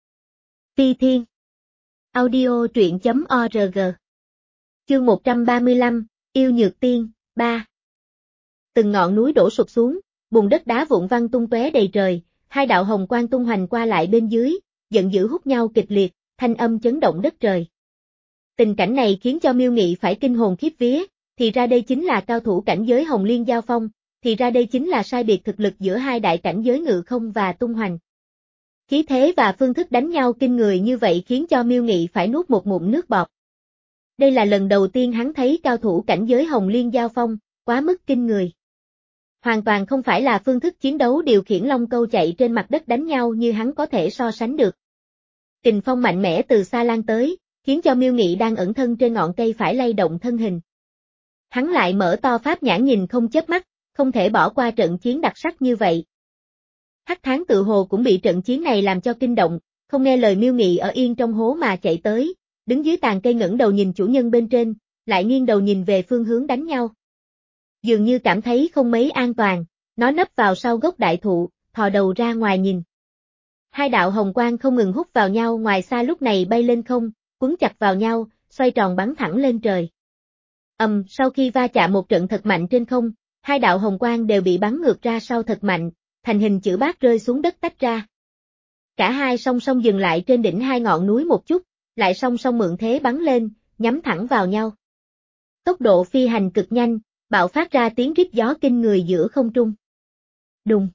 Phi Thiên Audio truyện chấm org Chương một trăm ba mươi lăm, Yêu Nhược Tiên, ba. Từng ngọn núi đổ sụp xuống, bùn đất đá vụn văng tung tóe đầy trời, hai đạo hồng quang tung hoành qua lại bên dưới, giận dữ hút nhau kịch liệt, thanh âm chấn động đất trời. Tình cảnh này khiến cho Miêu Nghị phải kinh hồn khiếp vía, thì ra đây chính là cao thủ cảnh giới Hồng Liên giao phong, thì ra đây chính là sai biệt thực lực giữa hai đại cảnh giới ngự không và tung hoành. Khí thế và phương thức đánh nhau kinh người như vậy khiến cho Miêu Nghị phải nuốt một ngụm nước bọt. Đây là lần đầu tiên hắn thấy cao thủ cảnh giới Hồng Liên giao phong, quá mức kinh người. Hoàn toàn không phải là phương thức chiến đấu điều khiển long câu chạy trên mặt đất đánh nhau như hắn có thể so sánh được. Kình phong mạnh mẽ từ xa lan tới, khiến cho Miêu Nghị đang ẩn thân trên ngọn cây phải lay động thân hình. Hắn lại mở to pháp nhãn nhìn không chớp mắt, không thể bỏ qua trận chiến đặc sắc như vậy. Hắc Thán tự hồ cũng bị trận chiến này làm cho kinh động, không nghe lời Miêu Nghị ở yên trong hố mà chạy tới, đứng dưới tàn cây ngẩng đầu nhìn chủ nhân bên trên, lại nghiêng đầu nhìn về phương hướng đánh nhau. Dường như cảm thấy không mấy an toàn, nó nấp vào sau gốc đại thụ, thò đầu ra ngoài nhìn. Hai đạo hồng quang không ngừng hút vào nhau ngoài xa lúc này bay lên không, quấn chặt vào nhau, xoay tròn bắn thẳng lên trời. Ầm, um, sau khi va chạm một trận thật mạnh trên không, hai đạo hồng quang đều bị bắn ngược ra sau thật mạnh, thành hình chữ bát rơi xuống đất tách ra. Cả hai song song dừng lại trên đỉnh hai ngọn núi một chút, lại song song mượn thế bắn lên, nhắm thẳng vào nhau. Tốc độ phi hành cực nhanh, bạo phát ra tiếng rít gió kinh người giữa không trung. Đùng.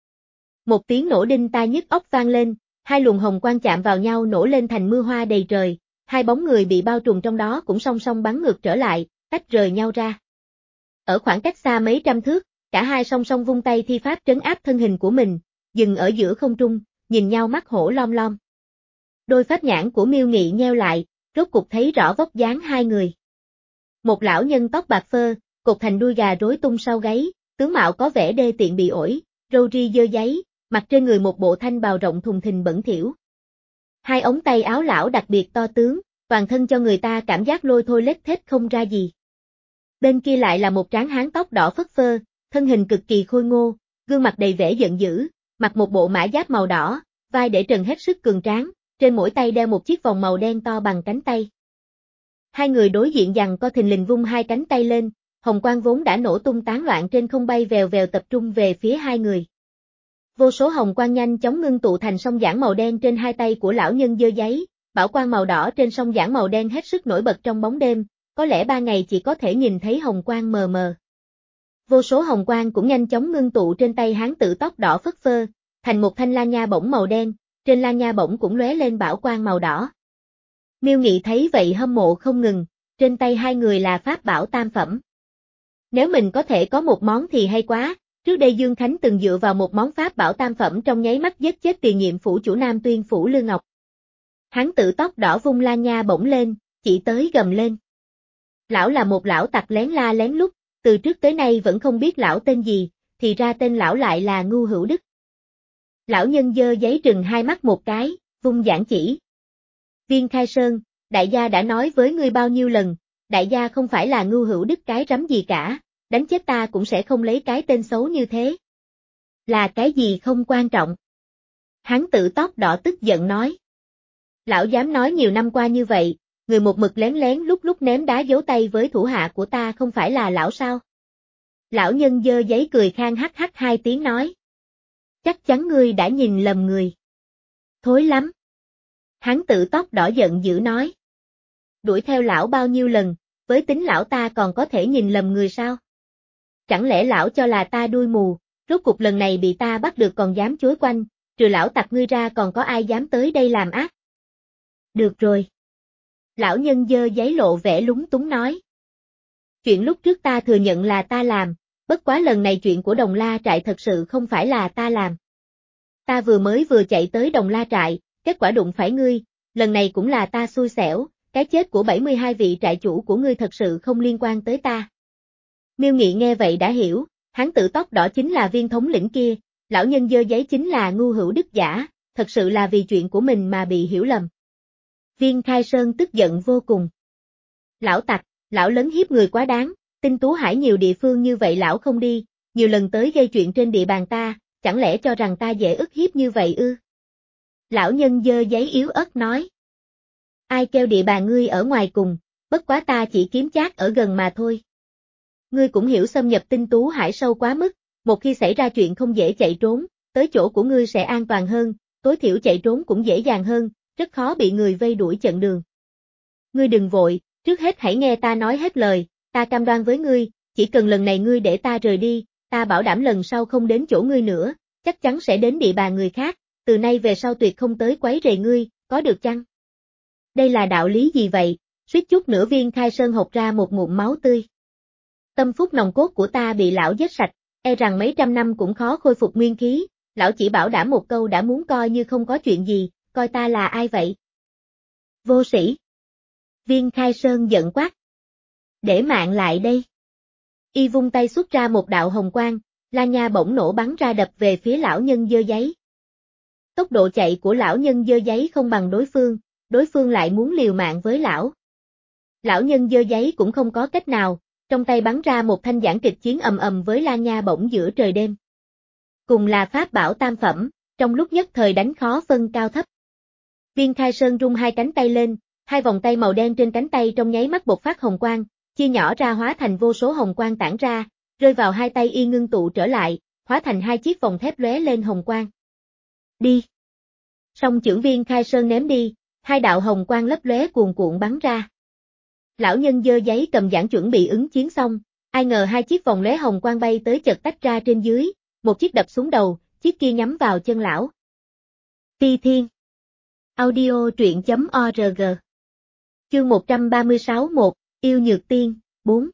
Một tiếng nổ đinh tai nhức óc vang lên, hai luồng hồng quang chạm vào nhau nổ lên thành mưa hoa đầy trời, hai bóng người bị bao trùm trong đó cũng song song bắn ngược trở lại, tách rời nhau ra. Ở khoảng cách xa mấy trăm thước, cả hai song song vung tay thi pháp trấn áp thân hình của mình, dừng ở giữa không trung, nhìn nhau mắt hổ lom lom. Đôi pháp nhãn của Miêu Nghị nheo lại, rốt cục thấy rõ vóc dáng hai người. Một lão nhân tóc bạc phơ, cột thành đuôi gà rối tung sau gáy, tướng mạo có vẻ đê tiện bị ổi, râu ri dơ dáy, mặc trên người một bộ thanh bào rộng thùng thình bẩn thỉu. Hai ống tay áo lão đặc biệt to tướng, toàn thân cho người ta cảm giác lôi thôi lết thết không ra gì. Bên kia lại là một tráng hán tóc đỏ phất phơ, thân hình cực kỳ khôi ngô, gương mặt đầy vẻ giận dữ, mặc một bộ mã giáp màu đỏ, vai để trần hết sức cường tráng, trên mỗi tay đeo một chiếc vòng màu đen to bằng cánh tay. Hai người đối diện giằng co thình lình vung hai cánh tay lên, hồng quang vốn đã nổ tung tán loạn trên không bay vèo vèo tập trung về phía hai người. Vô số hồng quang nhanh chóng ngưng tụ thành song giản màu đen trên hai tay của lão nhân dơ giấy, bảo quang màu đỏ trên song giản màu đen hết sức nổi bật trong bóng đêm, có lẽ ba ngày chỉ có thể nhìn thấy hồng quang mờ mờ. Vô số hồng quang cũng nhanh chóng ngưng tụ trên tay hán tử tóc đỏ phất phơ, thành một thanh la nha bổng màu đen, trên la nha bổng cũng lóe lên bảo quang màu đỏ. Miêu Nghị thấy vậy hâm mộ không ngừng, trên tay hai người là pháp bảo tam phẩm. Nếu mình có thể có một món thì hay quá, Trước đây Dương Khánh từng dựa vào một món pháp bảo tam phẩm trong nháy mắt giết chết tiền nhiệm phủ chủ Nam Tuyên phủ Lư Ngọc. Hắn tự tóc đỏ vung la nha bổng lên, chỉ tới gầm lên. Lão là một lão tặc lén la lén lút, từ trước tới nay vẫn không biết lão tên gì, thì ra tên lão lại là Ngu Hữu Đức. Lão nhân giơ giấy trừng hai mắt một cái, vung giảng chỉ. Viên Khai Sơn, đại gia đã nói với ngươi bao nhiêu lần, đại gia không phải là Ngu Hữu Đức cái rắm gì cả, đánh chết ta cũng sẽ không lấy cái tên xấu như thế. Là cái gì không quan trọng. Hắn tự tóc đỏ tức giận nói. Lão dám nói nhiều năm qua như vậy, người một mực lén lén lúc lúc ném đá giấu tay với thủ hạ của ta không phải là lão sao? Lão nhân giơ giấy cười khang hắc hắc hai tiếng nói. Chắc chắn ngươi đã nhìn lầm người. Thối lắm. Hắn tự tóc đỏ giận dữ nói. Đuổi theo lão bao nhiêu lần, với tính lão ta còn có thể nhìn lầm người sao? Chẳng lẽ lão cho là ta đuôi mù, rốt cục lần này bị ta bắt được còn dám chối quanh, trừ lão tặc ngươi ra còn có ai dám tới đây làm ác? Được rồi. Lão nhân giơ giấy lộ vẻ lúng túng nói. Chuyện lúc trước ta thừa nhận là ta làm, bất quá lần này chuyện của Đồng La Trại thật sự không phải là ta làm. Ta vừa mới vừa chạy tới Đồng La Trại, kết quả đụng phải ngươi, lần này cũng là ta xui xẻo, cái chết của bảy mươi hai vị trại chủ của ngươi thật sự không liên quan tới ta. Miêu Nghị nghe vậy đã hiểu, hắn tự tóc đỏ chính là Viên thống lĩnh kia, lão nhân giơ giấy chính là Ngu Hữu Đức giả, thật sự là vì chuyện của mình mà bị hiểu lầm. Viên Khai Sơn tức giận vô cùng. Lão tặc, lão lấn hiếp người quá đáng, Tinh Tú Hải nhiều địa phương như vậy lão không đi, nhiều lần tới gây chuyện trên địa bàn ta, chẳng lẽ cho rằng ta dễ ức hiếp như vậy ư? Lão nhân giơ giấy yếu ớt nói. Ai kêu địa bàn ngươi ở ngoài cùng, bất quá ta chỉ kiếm chác ở gần mà thôi. Ngươi cũng hiểu xâm nhập Tinh Tú Hải sâu quá mức, một khi xảy ra chuyện không dễ chạy trốn, tới chỗ của ngươi sẽ an toàn hơn, tối thiểu chạy trốn cũng dễ dàng hơn, rất khó bị người vây đuổi chặn đường. Ngươi đừng vội, trước hết hãy nghe ta nói hết lời, ta cam đoan với ngươi, chỉ cần lần này ngươi để ta rời đi, ta bảo đảm lần sau không đến chỗ ngươi nữa, chắc chắn sẽ đến địa bàn người khác, từ nay về sau tuyệt không tới quấy rầy ngươi, có được chăng? Đây là đạo lý gì vậy? Suýt chút nữa Viên Khai Sơn hộc ra một ngụm máu tươi. Tâm phúc nòng cốt của ta bị lão giết sạch, e rằng mấy trăm năm cũng khó khôi phục nguyên khí, lão chỉ bảo đảm một câu đã muốn coi như không có chuyện gì, coi ta là ai vậy? Vô sĩ. Viên Khai Sơn giận quát. Để mạng lại đây. Y vung tay xuất ra một đạo hồng quang, la nha bỗng nổ bắn ra đập về phía lão nhân giơ giấy. Tốc độ chạy của lão nhân giơ giấy không bằng đối phương, đối phương lại muốn liều mạng với lão. Lão nhân giơ giấy cũng không có cách nào, trong tay bắn ra một thanh giản kịch chiến ầm ầm với la nha bổng giữa trời đêm. Cùng là pháp bảo tam phẩm, trong lúc nhất thời đánh khó phân cao thấp. Viên Khai Sơn rung hai cánh tay lên, hai vòng tay màu đen trên cánh tay trong nháy mắt bộc phát hồng quang, chia nhỏ ra hóa thành vô số hồng quang tản ra, rơi vào hai tay y ngưng tụ trở lại, hóa thành hai chiếc vòng thép lóe lên hồng quang. Đi! Song chưởng Viên Khai Sơn ném đi, hai đạo hồng quang lấp lóe cuồn cuộn bắn ra. Lão nhân giơ giấy cầm giảng chuẩn bị ứng chiến xong, ai ngờ hai chiếc vòng lóe hồng quang bay tới chật tách ra trên dưới, một chiếc đập xuống đầu, chiếc kia nhắm vào chân lão. Phi Thiên. Audio truyện chấm org. Chương một trăm ba mươi sáu một, Yêu Nhược Tiên, bốn.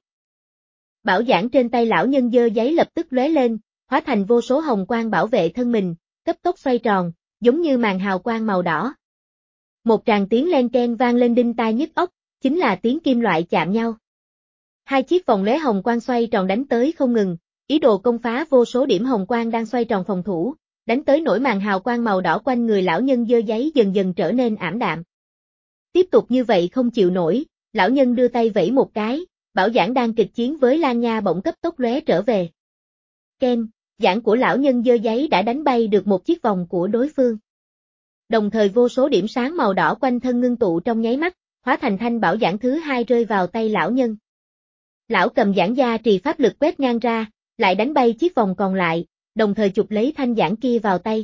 Bảo giảng trên tay lão nhân giơ giấy lập tức lóe lên, hóa thành vô số hồng quang bảo vệ thân mình, cấp tốc xoay tròn, giống như màn hào quang màu đỏ. Một tràng tiếng len keng vang lên đinh tai nhức óc, chính là tiếng kim loại chạm nhau. Hai chiếc vòng lóe hồng quang xoay tròn đánh tới không ngừng, ý đồ công phá vô số điểm hồng quang đang xoay tròn phòng thủ, đánh tới nỗi màn hào quang màu đỏ quanh người lão nhân giơ giấy dần dần trở nên ảm đạm. Tiếp tục như vậy không chịu nổi, lão nhân đưa tay vẫy một cái, bảo giảng đang kịch chiến với Lan Nha bỗng cấp tốc lóe trở về. Ken, giảng của lão nhân giơ giấy đã đánh bay được một chiếc vòng của đối phương. Đồng thời vô số điểm sáng màu đỏ quanh thân ngưng tụ trong nháy mắt, hóa thành thanh bảo giảng thứ hai rơi vào tay lão nhân. Lão cầm giảng gia trì pháp lực quét ngang ra, lại đánh bay chiếc vòng còn lại, đồng thời chụp lấy thanh giảng kia vào tay.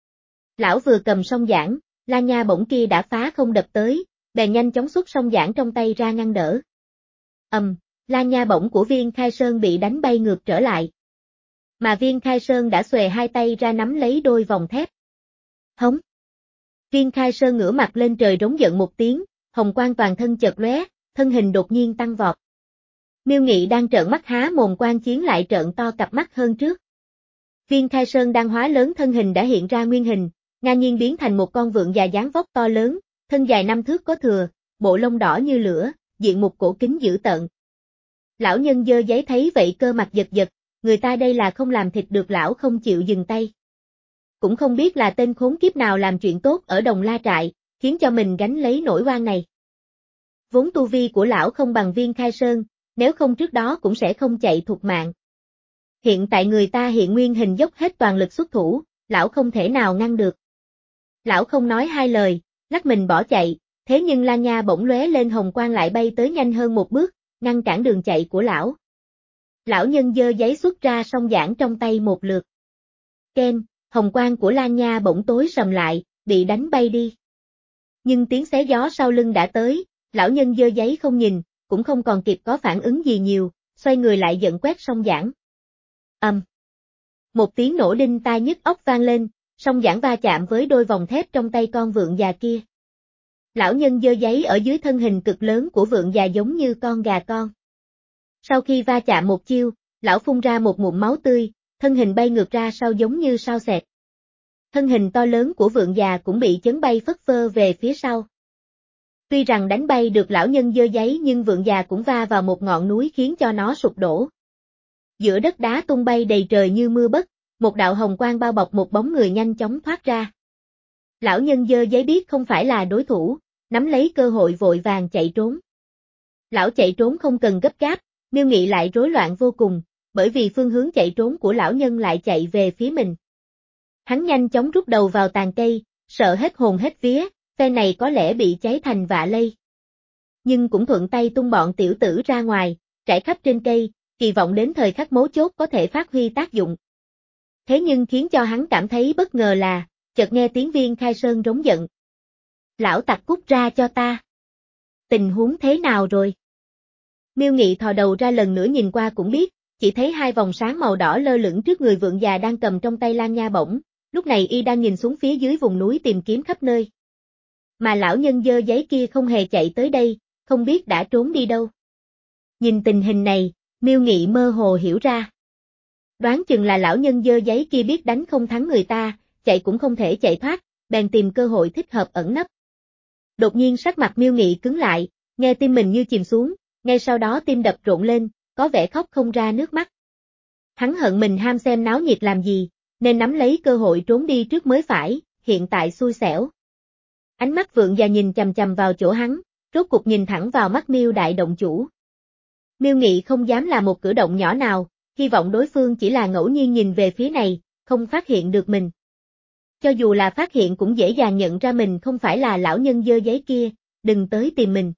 Lão vừa cầm song giảng, La Nha bổng kia đã phá không đập tới, bèn nhanh chóng xuất song giảng trong tay ra ngăn đỡ. Ầm, um, La Nha bổng của Viên Khai Sơn bị đánh bay ngược trở lại. Mà Viên Khai Sơn đã xuề hai tay ra nắm lấy đôi vòng thép. Hống. Viên Khai Sơn ngửa mặt lên trời rống giận một tiếng, hồng quang toàn thân chợt lóe, thân hình đột nhiên tăng vọt. Miêu Nghị đang trợn mắt há mồm quan chiến lại trợn to cặp mắt hơn trước. Viên Khai Sơn đang hóa lớn thân hình đã hiện ra nguyên hình, ngang nhiên biến thành một con vượn già dáng vóc to lớn, thân dài năm thước có thừa, bộ lông đỏ như lửa, diện mục cổ kính dữ tợn. Lão nhân dơ giấy thấy vậy cơ mặt giật giật, người ta đây là không làm thịt được lão không chịu dừng tay. Cũng không biết là tên khốn kiếp nào làm chuyện tốt ở Đồng La Trại, khiến cho mình gánh lấy nỗi oan này. Vốn tu vi của lão không bằng Viên Khai Sơn, nếu không trước đó cũng sẽ không chạy thục mạng. Hiện tại người ta hiện nguyên hình dốc hết toàn lực xuất thủ, lão không thể nào ngăn được. Lão không nói hai lời, lắc mình bỏ chạy, thế nhưng Lan Nha bỗng lóe lên hồng quang lại bay tới nhanh hơn một bước, ngăn cản đường chạy của lão. Lão nhân dơ giấy xuất ra song giảng trong tay một lượt. Ken, hồng quang của Lan Nha bỗng tối sầm lại, bị đánh bay đi. Nhưng tiếng xé gió sau lưng đã tới, lão nhân dơ giấy không nhìn, cũng không còn kịp có phản ứng gì nhiều, xoay người lại giận quét song giảng. Ầm. Um. Một tiếng nổ đinh tai nhức óc vang lên, song giảng va chạm với đôi vòng thép trong tay con vượn già kia. Lão nhân dơ giấy ở dưới thân hình cực lớn của vượn già giống như con gà con. Sau khi va chạm một chiêu, lão phun ra một ngụm máu tươi, thân hình bay ngược ra sau giống như sao xẹt. Thân hình to lớn của vượn già cũng bị chấn bay phất phơ về phía sau. Tuy rằng đánh bay được lão nhân dơ giấy nhưng vượn già cũng va vào một ngọn núi khiến cho nó sụp đổ. Giữa đất đá tung bay đầy trời như mưa bất, một đạo hồng quang bao bọc một bóng người nhanh chóng thoát ra. Lão nhân dơ giấy biết không phải là đối thủ, nắm lấy cơ hội vội vàng chạy trốn. Lão chạy trốn không cần gấp gáp, Miêu Nghị lại rối loạn vô cùng, bởi vì phương hướng chạy trốn của lão nhân lại chạy về phía mình. Hắn nhanh chóng rút đầu vào tàn cây, sợ hết hồn hết vía, phe này có lẽ bị cháy thành vạ lây. Nhưng cũng thuận tay tung bọn tiểu tử ra ngoài, trải khắp trên cây, kỳ vọng đến thời khắc mấu chốt có thể phát huy tác dụng. Thế nhưng khiến cho hắn cảm thấy bất ngờ là, chợt nghe tiếng Viên Khai Sơn rống giận. Lão tặc cút ra cho ta. Tình huống thế nào rồi? Miêu Nghị thò đầu ra lần nữa nhìn qua cũng biết, chỉ thấy hai vòng sáng màu đỏ lơ lửng trước người vượn già đang cầm trong tay Lan Nha bổng, lúc này y đang nhìn xuống phía dưới vùng núi tìm kiếm khắp nơi. Mà lão nhân dơ giấy kia không hề chạy tới đây, không biết đã trốn đi đâu. Nhìn tình hình này, Miêu Nghị mơ hồ hiểu ra. Đoán chừng là lão nhân dơ giấy kia biết đánh không thắng người ta, chạy cũng không thể chạy thoát, bèn tìm cơ hội thích hợp ẩn nấp. Đột nhiên sắc mặt Miêu Nghị cứng lại, nghe tim mình như chìm xuống, ngay sau đó tim đập rộn lên, có vẻ khóc không ra nước mắt. Hắn hận mình ham xem náo nhiệt làm gì, nên nắm lấy cơ hội trốn đi trước mới phải, hiện tại xui xẻo. Ánh mắt vượn già nhìn chằm chằm vào chỗ hắn, rốt cục nhìn thẳng vào mắt Miêu đại động chủ. Miêu Nghị không dám làm một cử động nhỏ nào, hy vọng đối phương chỉ là ngẫu nhiên nhìn về phía này, không phát hiện được mình. Cho dù là phát hiện cũng dễ dàng nhận ra mình không phải là lão nhân dơ giấy kia, đừng tới tìm mình.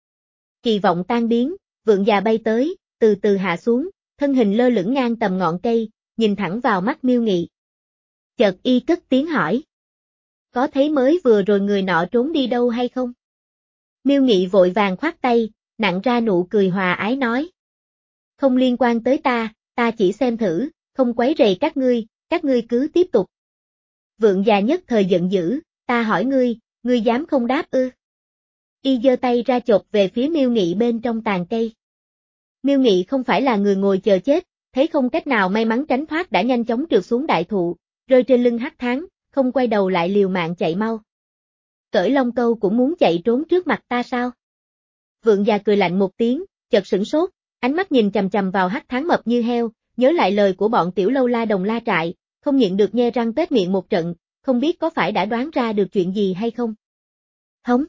Kỳ vọng tan biến, vượn già bay tới, từ từ hạ xuống, thân hình lơ lửng ngang tầm ngọn cây, nhìn thẳng vào mắt Miêu Nghị. Chợt y cất tiếng hỏi. Có thấy mới vừa rồi người nọ trốn đi đâu hay không? Miêu Nghị vội vàng khoát tay, nặn ra nụ cười hòa ái nói. Không liên quan tới ta, ta chỉ xem thử, không quấy rầy các ngươi, các ngươi cứ tiếp tục. Vượn già nhất thời giận dữ, ta hỏi ngươi, ngươi dám không đáp ư? Y giơ tay ra chộp về phía Miêu Nghị bên trong tàn cây. Miêu Nghị không phải là người ngồi chờ chết, thấy không cách nào may mắn tránh thoát đã nhanh chóng trượt xuống đại thụ, rơi trên lưng hắc thắng, không quay đầu lại liều mạng chạy mau. Cởi lông câu cũng muốn chạy trốn trước mặt ta sao? Vượn già cười lạnh một tiếng, chợt sửng sốt, ánh mắt nhìn chằm chằm vào hắc thắng mập như heo, nhớ lại lời của bọn tiểu lâu la Đồng La Trại, không nhịn được nhe răng tét miệng một trận, không biết có phải đã đoán ra được chuyện gì hay không. Hống!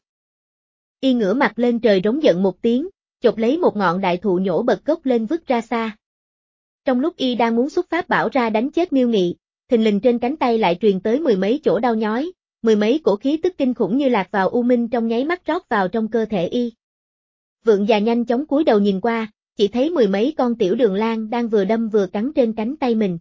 Y ngửa mặt lên trời rống giận một tiếng, chộp lấy một ngọn đại thụ nhổ bật gốc lên vứt ra xa. Trong lúc y đang muốn xuất pháp bảo ra đánh chết Miêu Nghị, thình lình trên cánh tay lại truyền tới mười mấy chỗ đau nhói, mười mấy cổ khí tức kinh khủng như lạc vào u minh trong nháy mắt rót vào trong cơ thể y. Vượn già nhanh chóng cúi đầu nhìn qua, chỉ thấy mười mấy con tiểu đường lang đang vừa đâm vừa cắn trên cánh tay mình.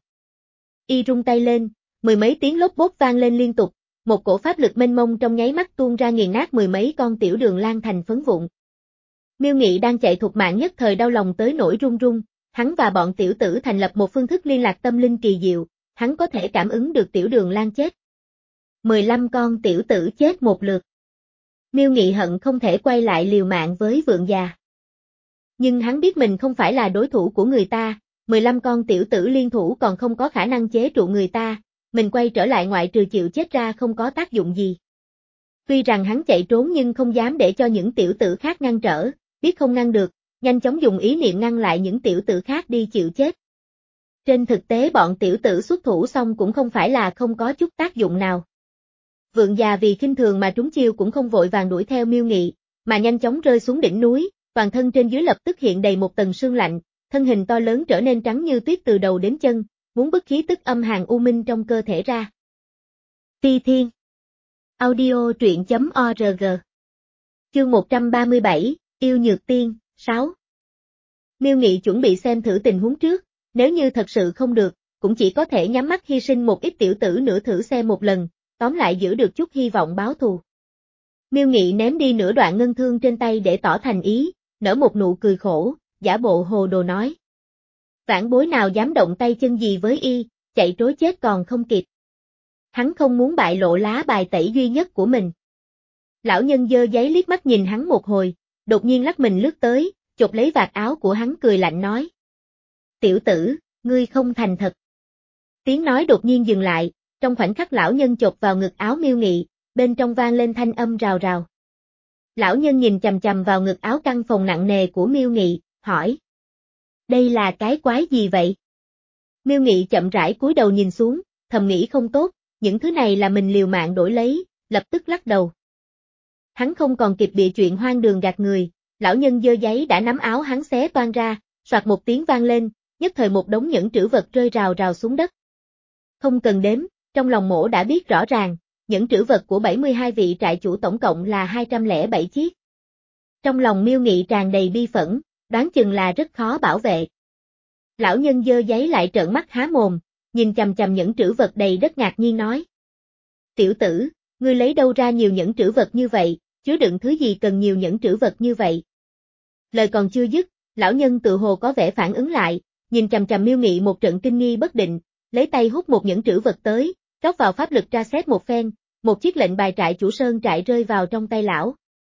Y rung tay lên, mười mấy tiếng lốp bốp vang lên liên tục, một cổ pháp lực mênh mông trong nháy mắt tuôn ra nghiền nát mười mấy con tiểu đường lang thành phấn vụn. Miêu Nghị đang chạy thục mạng nhất thời đau lòng tới nỗi run run, hắn và bọn tiểu tử thành lập một phương thức liên lạc tâm linh kỳ diệu, hắn có thể cảm ứng được tiểu đường lang chết. mười lăm con tiểu tử chết một lượt. Miêu Nghị hận không thể quay lại liều mạng với vượn già. Nhưng hắn biết mình không phải là đối thủ của người ta, mười lăm con tiểu tử liên thủ còn không có khả năng chế trụ người ta, mình quay trở lại ngoại trừ chịu chết ra không có tác dụng gì. Tuy rằng hắn chạy trốn nhưng không dám để cho những tiểu tử khác ngăn trở, biết không ngăn được, nhanh chóng dùng ý niệm ngăn lại những tiểu tử khác đi chịu chết. Trên thực tế bọn tiểu tử xuất thủ xong cũng không phải là không có chút tác dụng nào. Vượng già vì khinh thường mà trúng chiêu cũng không vội vàng đuổi theo Miêu Nghị, mà nhanh chóng rơi xuống đỉnh núi, toàn thân trên dưới lập tức hiện đầy một tầng sương lạnh, thân hình to lớn trở nên trắng như tuyết từ đầu đến chân, muốn bức khí tức âm hàn u minh trong cơ thể ra. Phi Thiên Audio truyện chấm org Chương một trăm ba mươi bảy, Yêu Nhược Tiên, sáu. Miêu Nghị chuẩn bị xem thử tình huống trước, nếu như thật sự không được, cũng chỉ có thể nhắm mắt hy sinh một ít tiểu tử nữa thử xem một lần, tóm lại giữ được chút hy vọng báo thù. Miêu Nghị ném đi nửa đoạn ngân thương trên tay để tỏ thành ý, nở một nụ cười khổ, giả bộ hồ đồ nói. Vãn bối nào dám động tay chân gì với y, chạy trối chết còn không kịp. Hắn không muốn bại lộ lá bài tẩy duy nhất của mình. Lão nhân giơ giấy liếc mắt nhìn hắn một hồi, đột nhiên lắc mình lướt tới, chộp lấy vạt áo của hắn cười lạnh nói. Tiểu tử, ngươi không thành thật. Tiếng nói đột nhiên dừng lại, trong khoảnh khắc lão nhân chộp vào ngực áo Miêu Nghị, bên trong vang lên thanh âm rào rào. Lão nhân nhìn chằm chằm vào ngực áo căng phòng nặng nề của Miêu Nghị, hỏi. Đây là cái quái gì vậy? Miêu Nghị chậm rãi cúi đầu nhìn xuống, thầm nghĩ không tốt, những thứ này là mình liều mạng đổi lấy, lập tức lắc đầu. Hắn không còn kịp bịa chuyện hoang đường gạt người, lão nhân giơ giấy đã nắm áo hắn xé toang ra, soạt một tiếng vang lên, nhất thời một đống nhẫn trữ vật rơi rào rào xuống đất. Không cần đếm, trong lòng mổ đã biết rõ ràng, nhẫn trữ vật của bảy mươi hai vị trại chủ tổng cộng là hai trăm lẻ bảy chiếc. Trong lòng Miêu Nghị tràn đầy bi phẫn, đoán chừng là rất khó bảo vệ. Lão nhân giơ giấy lại trợn mắt há mồm, nhìn chằm chằm nhẫn trữ vật đầy đất ngạc nhiên nói. Tiểu tử, ngươi lấy đâu ra nhiều nhẫn trữ vật như vậy, chứa đựng thứ gì cần nhiều nhẫn trữ vật như vậy? Lời còn chưa dứt, lão nhân tự hồ có vẻ phản ứng lại, nhìn chằm chằm Miêu Nghị một trận kinh nghi bất định, lấy tay hút một nhẫn trữ vật tới, rót vào pháp lực tra xét một phen, một chiếc lệnh bài trại chủ sơn trại rơi vào trong tay lão.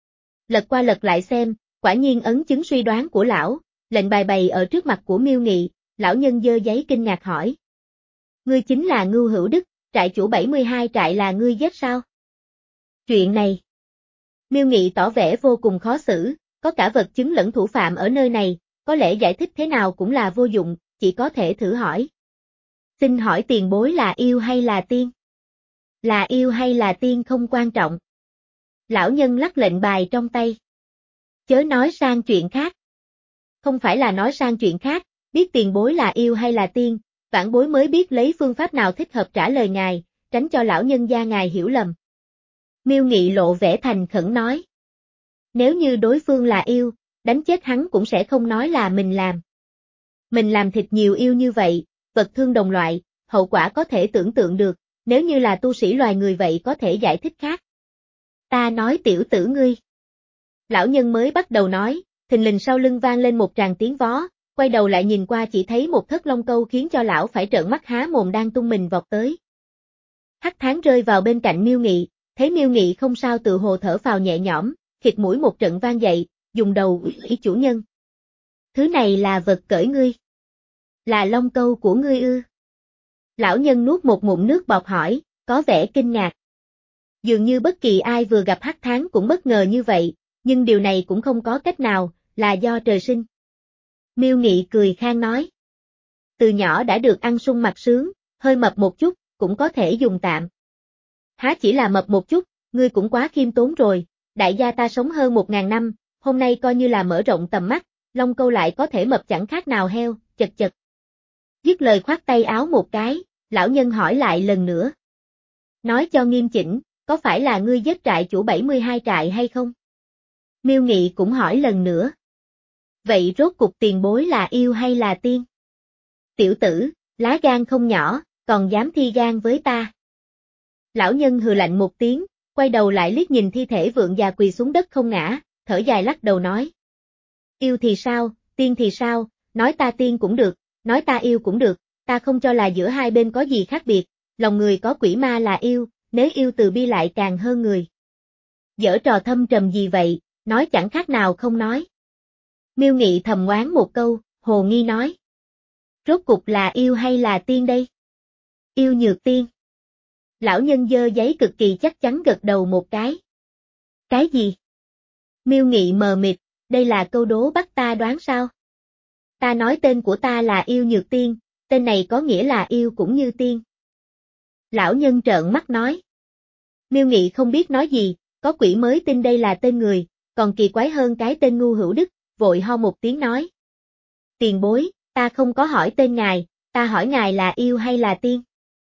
Lật qua lật lại xem, quả nhiên ấn chứng suy đoán của lão, lệnh bài bày ở trước mặt của Miêu Nghị, lão nhân giơ giấy kinh ngạc hỏi. Ngươi chính là Ngưu Hữu Đức, trại chủ bảy mươi hai trại là ngươi giết sao? Chuyện này. Miêu Nghị tỏ vẻ vô cùng khó xử, có cả vật chứng lẫn thủ phạm ở nơi này, có lẽ giải thích thế nào cũng là vô dụng, chỉ có thể thử hỏi. Xin hỏi tiền bối là yêu hay là tiên? Là yêu hay là tiên không quan trọng. Lão nhân lắc lệnh bài trong tay. Chớ nói sang chuyện khác. Không phải là nói sang chuyện khác, biết tiền bối là yêu hay là tiên, vãn bối mới biết lấy phương pháp nào thích hợp trả lời ngài, tránh cho lão nhân gia ngài hiểu lầm. Miêu Nghị lộ vẻ thành khẩn nói. Nếu như đối phương là yêu, đánh chết hắn cũng sẽ không nói là mình làm. Mình làm thịt nhiều yêu như vậy, vật thương đồng loại, hậu quả có thể tưởng tượng được, nếu như là tu sĩ loài người vậy có thể giải thích khác. Ta nói tiểu tử ngươi. Lão nhân mới bắt đầu nói, thình lình sau lưng vang lên một tràng tiếng vó, quay đầu lại nhìn qua chỉ thấy một thất long câu khiến cho lão phải trợn mắt há mồm đang tung mình vọt tới. Hắc Tháng rơi vào bên cạnh Miêu Nghị, thấy Miêu Nghị không sao tự hồ thở phào nhẹ nhõm, khịt mũi một trận vang dậy, dùng đầu ý chủ nhân. Thứ này là vật cởi ngươi. Là long câu của ngươi ư? Lão nhân nuốt một ngụm nước bọt hỏi, có vẻ kinh ngạc. Dường như bất kỳ ai vừa gặp Hắc Tháng cũng bất ngờ như vậy, nhưng điều này cũng không có cách nào, là do trời sinh. Miêu Nghị cười khan nói. Từ nhỏ đã được ăn sung mặc sướng, hơi mập một chút, cũng có thể dùng tạm. Há chỉ là mập một chút, ngươi cũng quá khiêm tốn rồi, đại gia ta sống hơn một ngàn năm, hôm nay coi như là mở rộng tầm mắt, long câu lại có thể mập chẳng khác nào heo, chật chật. Dứt lời khoát tay áo một cái, lão nhân hỏi lại lần nữa. Nói cho nghiêm chỉnh, có phải là ngươi giết trại chủ bảy mươi hai trại hay không? Miêu Nghị cũng hỏi lần nữa. Vậy rốt cục tiền bối là yêu hay là tiên? Tiểu tử, lá gan không nhỏ, còn dám thi gan với ta. Lão nhân hừ lạnh một tiếng, quay đầu lại liếc nhìn thi thể vượng già quỳ xuống đất không ngã, thở dài lắc đầu nói. Yêu thì sao, tiên thì sao, nói ta tiên cũng được, nói ta yêu cũng được, ta không cho là giữa hai bên có gì khác biệt, lòng người có quỷ ma là yêu, nếu yêu từ bi lại càng hơn người. Giở trò thâm trầm gì vậy, nói chẳng khác nào không nói. Miêu Nghị thầm oán một câu, hồ nghi nói. Rốt cục là yêu hay là tiên đây? Yêu Nhược Tiên. Lão nhân giơ giấy cực kỳ chắc chắn gật đầu một cái. Cái gì? Miêu Nghị mờ mịt, đây là câu đố bắt ta đoán sao? Ta nói tên của ta là Yêu Nhược Tiên, tên này có nghĩa là yêu cũng như tiên. Lão nhân trợn mắt nói. Miêu Nghị không biết nói gì, có quỷ mới tin đây là tên người, còn kỳ quái hơn cái tên ngu hữu đức, vội ho một tiếng nói. Tiền bối, ta không có hỏi tên ngài, ta hỏi ngài là yêu hay là tiên?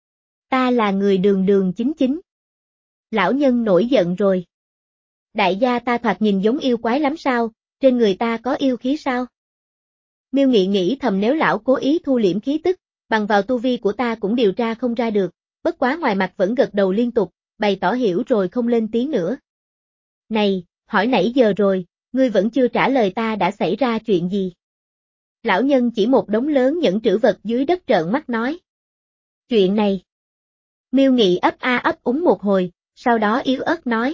Ta là người đường đường chính chính. Lão nhân nổi giận rồi. Đại gia ta thoạt nhìn giống yêu quái lắm sao, trên người ta có yêu khí sao? Miêu Nghị nghĩ thầm nếu lão cố ý thu liễm khí tức, bằng vào tu vi của ta cũng điều tra không ra được, bất quá ngoài mặt vẫn gật đầu liên tục, bày tỏ hiểu rồi không lên tiếng nữa. Này, hỏi nãy giờ rồi, ngươi vẫn chưa trả lời ta đã xảy ra chuyện gì? Lão nhân chỉ một đống lớn những trữ vật dưới đất trợn mắt nói. Chuyện này. Miêu Nghị ấp a ấp úng một hồi, sau đó yếu ớt nói.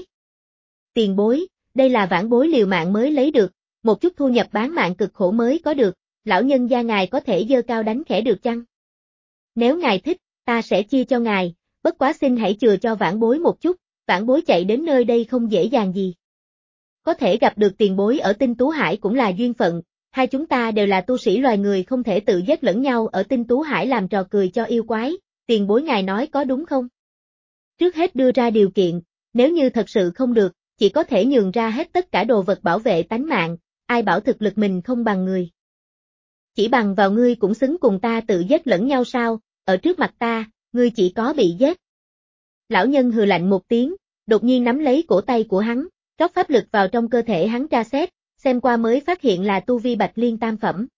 Tiền bối, đây là vãn bối liều mạng mới lấy được, một chút thu nhập bán mạng cực khổ mới có được, lão nhân gia ngài có thể giơ cao đánh khẽ được chăng? Nếu ngài thích, ta sẽ chia cho ngài, bất quá xin hãy chừa cho vãn bối một chút, vãn bối chạy đến nơi đây không dễ dàng gì. Có thể gặp được tiền bối ở Tinh Tú Hải cũng là duyên phận, hai chúng ta đều là tu sĩ loài người không thể tự giết lẫn nhau ở Tinh Tú Hải làm trò cười cho yêu quái, tiền bối ngài nói có đúng không? Trước hết đưa ra điều kiện, nếu như thật sự không được, chỉ có thể nhường ra hết tất cả đồ vật bảo vệ tánh mạng, ai bảo thực lực mình không bằng người. Chỉ bằng vào ngươi cũng xứng cùng ta tự giết lẫn nhau sao, ở trước mặt ta, ngươi chỉ có bị giết. Lão nhân hừ lạnh một tiếng, đột nhiên nắm lấy cổ tay của hắn, rót pháp lực vào trong cơ thể hắn tra xét, xem qua mới phát hiện là tu vi Bạch Liên tam phẩm.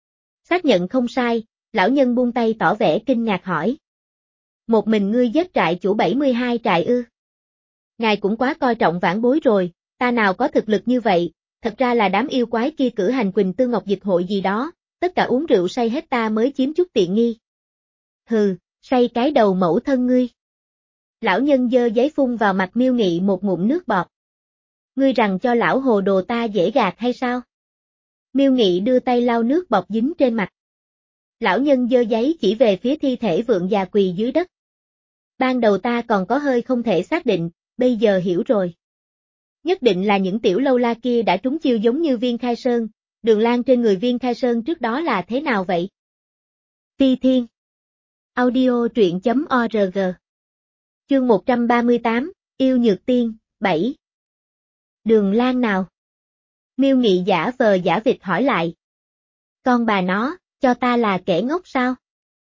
Xác nhận không sai, lão nhân buông tay tỏ vẻ kinh ngạc hỏi. Một mình ngươi giết trại chủ bảy mươi hai trại ư? Ngài cũng quá coi trọng vãn bối rồi, ta nào có thực lực như vậy, thật ra là đám yêu quái kia cử hành Quỳnh Tư Ngọc Dịch hội gì đó, tất cả uống rượu say hết ta mới chiếm chút tiện nghi. Hừ, say cái đầu mẫu thân ngươi. Lão nhân giơ giấy phun vào mặt Miêu Nghị một ngụm nước bọt. Ngươi rằng cho lão hồ đồ ta dễ gạt hay sao? Miêu Nghị đưa tay lau nước bọt dính trên mặt. Lão nhân giơ giấy chỉ về phía thi thể vượng già quỳ dưới đất. Ban đầu ta còn có hơi không thể xác định, bây giờ hiểu rồi. Nhất định là những tiểu lâu la kia đã trúng chiêu giống như Viên Khai Sơn, đường lan trên người Viên Khai Sơn trước đó là thế nào vậy? Phi Thiên. Audio truyện.org. Chương một trăm ba mươi tám, Yêu Nhược Tiên, bảy. Đường lan nào? Miêu Nghị giả vờ giả vịt hỏi lại. Con bà nó, cho ta là kẻ ngốc sao?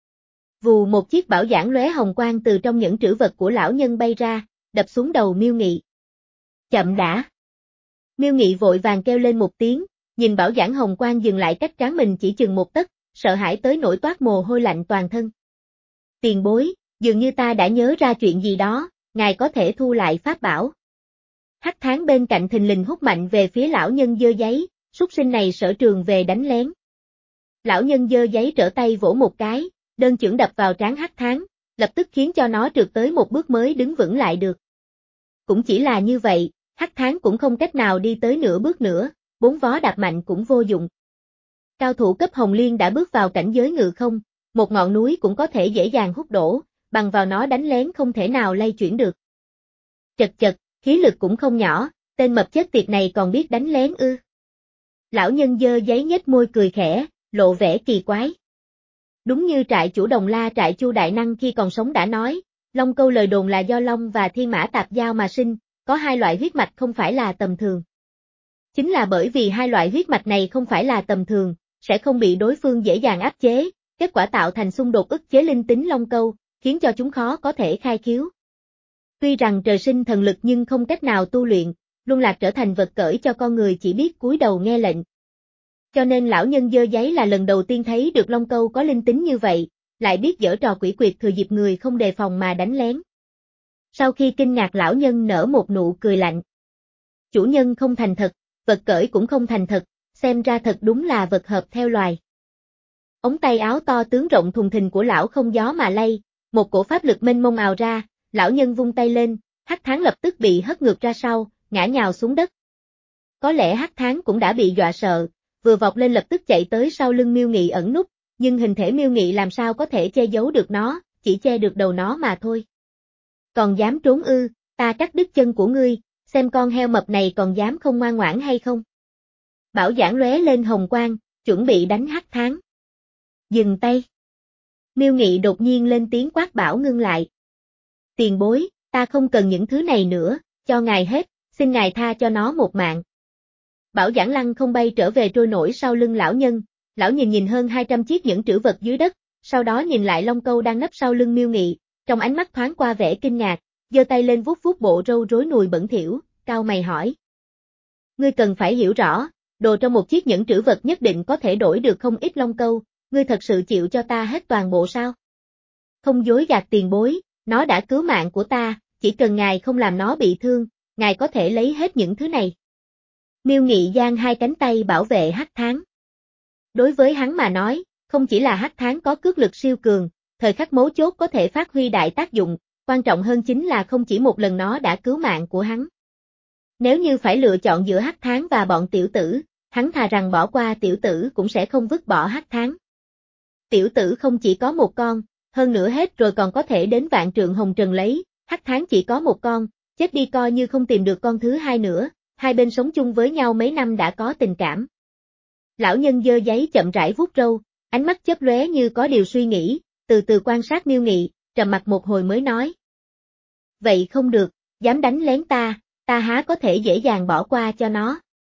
Vù một chiếc bảo giảng lóe hồng quang từ trong những trữ vật của lão nhân bay ra, đập xuống đầu Miêu Nghị. Chậm đã. Miêu Nghị vội vàng kêu lên một tiếng, nhìn bảo giảng hồng quang dừng lại cách trán mình chỉ chừng một tấc, sợ hãi tới nỗi toát mồ hôi lạnh toàn thân. Tiền bối, dường như ta đã nhớ ra chuyện gì đó, ngài có thể thu lại pháp bảo. Hắc Tháng bên cạnh thình lình hút mạnh về phía lão nhân dơ giấy, súc sinh này sở trường về đánh lén. Lão nhân dơ giấy trở tay vỗ một cái, đơn chưởng đập vào trán Hắc Tháng, lập tức khiến cho nó trượt tới một bước mới đứng vững lại được. Cũng chỉ là như vậy, Hắc Tháng cũng không cách nào đi tới nửa bước nữa, bốn vó đạp mạnh cũng vô dụng. Cao thủ cấp Hồng Liên đã bước vào cảnh giới ngự không, một ngọn núi cũng có thể dễ dàng hút đổ, bằng vào nó đánh lén không thể nào lay chuyển được. Chật chật, khí lực cũng không nhỏ, tên mập chết tiệt này còn biết đánh lén ư. Lão nhân dơ giấy nhếch môi cười khẽ, lộ vẻ kỳ quái. Đúng như trại chủ Đồng La trại Chu Đại Năng khi còn sống đã nói, Long Câu lời đồn là do Long và Thiên Mã tạp giao mà sinh, có hai loại huyết mạch không phải là tầm thường. Chính là bởi vì hai loại huyết mạch này không phải là tầm thường, sẽ không bị đối phương dễ dàng áp chế, kết quả tạo thành xung đột ức chế linh tính Long Câu, khiến cho chúng khó có thể khai khiếu. Tuy rằng trời sinh thần lực nhưng không cách nào tu luyện, luân lạc trở thành vật cởi cho con người chỉ biết cúi đầu nghe lệnh. Cho nên lão nhân dơ giấy là lần đầu tiên thấy được Long Câu có linh tính như vậy, lại biết giở trò quỷ quyệt thừa dịp người không đề phòng mà đánh lén. Sau khi kinh ngạc lão nhân nở một nụ cười lạnh. Chủ nhân không thành thật, vật cởi cũng không thành thật, xem ra thật đúng là vật hợp theo loài. Ống tay áo to tướng rộng thùng thình của lão không gió mà lay, một cổ pháp lực mênh mông ào ra, lão nhân vung tay lên, Hắc Tháng lập tức bị hất ngược ra sau, ngã nhào xuống đất. Có lẽ Hắc Tháng cũng đã bị dọa sợ, vừa vọt lên lập tức chạy tới sau lưng Miêu Nghị ẩn núp, nhưng hình thể Miêu Nghị làm sao có thể che giấu được nó, chỉ che được đầu nó mà thôi. Còn dám trốn ư, ta cắt đứt chân của ngươi, xem con heo mập này còn dám không ngoan ngoãn hay không. Bảo Giảng lóe lên hồng quang, chuẩn bị đánh Hắc Tháng. Dừng tay. Miêu Nghị đột nhiên lên tiếng quát Bảo ngưng lại. Tiền bối, ta không cần những thứ này nữa, cho ngài hết, xin ngài tha cho nó một mạng. Bảo Giảng lăng không bay trở về trôi nổi sau lưng lão nhân, lão nhìn nhìn hơn hai trăm chiếc nhẫn trữ vật dưới đất, sau đó nhìn lại Long Câu đang nấp sau lưng Miêu Nghị, trong ánh mắt thoáng qua vẻ kinh ngạc, giơ tay lên vuốt vuốt bộ râu rối nùi bẩn thỉu, cau mày hỏi. Ngươi cần phải hiểu rõ, đồ trong một chiếc nhẫn trữ vật nhất định có thể đổi được không ít Long Câu, ngươi thật sự chịu cho ta hết toàn bộ sao? Không dối gạt tiền bối, nó đã cứu mạng của ta, chỉ cần ngài không làm nó bị thương, ngài có thể lấy hết những thứ này. Miêu Nghị giang hai cánh tay bảo vệ Hắc Tháng. Đối với hắn mà nói, không chỉ là Hắc Tháng có cước lực siêu cường, thời khắc mấu chốt có thể phát huy đại tác dụng, quan trọng hơn chính là không chỉ một lần nó đã cứu mạng của hắn. Nếu như phải lựa chọn giữa Hắc Tháng và bọn tiểu tử, hắn thà rằng bỏ qua tiểu tử cũng sẽ không vứt bỏ Hắc Tháng. Tiểu tử không chỉ có một con, hơn nữa hết rồi còn có thể đến vạn trượng hồng trần lấy, Hắc Tháng chỉ có một con, chết đi coi như không tìm được con thứ hai nữa, hai bên sống chung với nhau mấy năm đã có tình cảm. Lão nhân giơ giấy chậm rãi vuốt râu, ánh mắt chớp lóe như có điều suy nghĩ, từ từ quan sát Miêu Nghị, trầm mặc một hồi mới nói. Vậy không được, dám đánh lén ta, ta há có thể dễ dàng bỏ qua cho nó.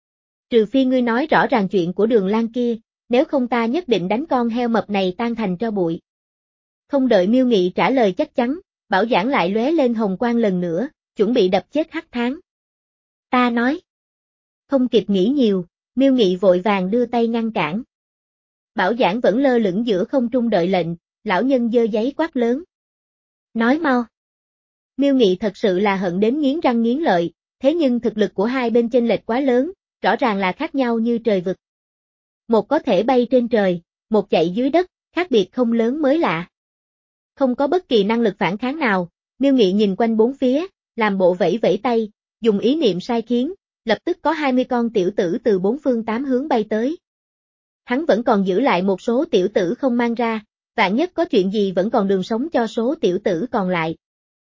Trừ phi ngươi nói rõ ràng chuyện của Đường Lan kia, nếu không ta nhất định đánh con heo mập này tan thành tro bụi. Không đợi Miêu Nghị trả lời chắc chắn, Bảo Giảng lại lóe lên hồng quang lần nữa, chuẩn bị đập chết Hắc Tháng. Ta nói. Không kịp nghĩ nhiều, Miêu Nghị vội vàng đưa tay ngăn cản. Bảo Giảng vẫn lơ lửng giữa không trung đợi lệnh, lão nhân giơ giấy quát lớn. Nói mau. Miêu Nghị thật sự là hận đến nghiến răng nghiến lợi, thế nhưng thực lực của hai bên chênh lệch quá lớn, rõ ràng là khác nhau như trời vực. Một có thể bay trên trời, một chạy dưới đất, khác biệt không lớn mới lạ. Không có bất kỳ năng lực phản kháng nào, Miêu Nghị nhìn quanh bốn phía, làm bộ vẫy vẫy tay, dùng ý niệm sai khiến, lập tức có hai mươi con tiểu tử từ bốn phương tám hướng bay tới. Hắn vẫn còn giữ lại một số tiểu tử không mang ra, vạn nhất có chuyện gì vẫn còn đường sống cho số tiểu tử còn lại.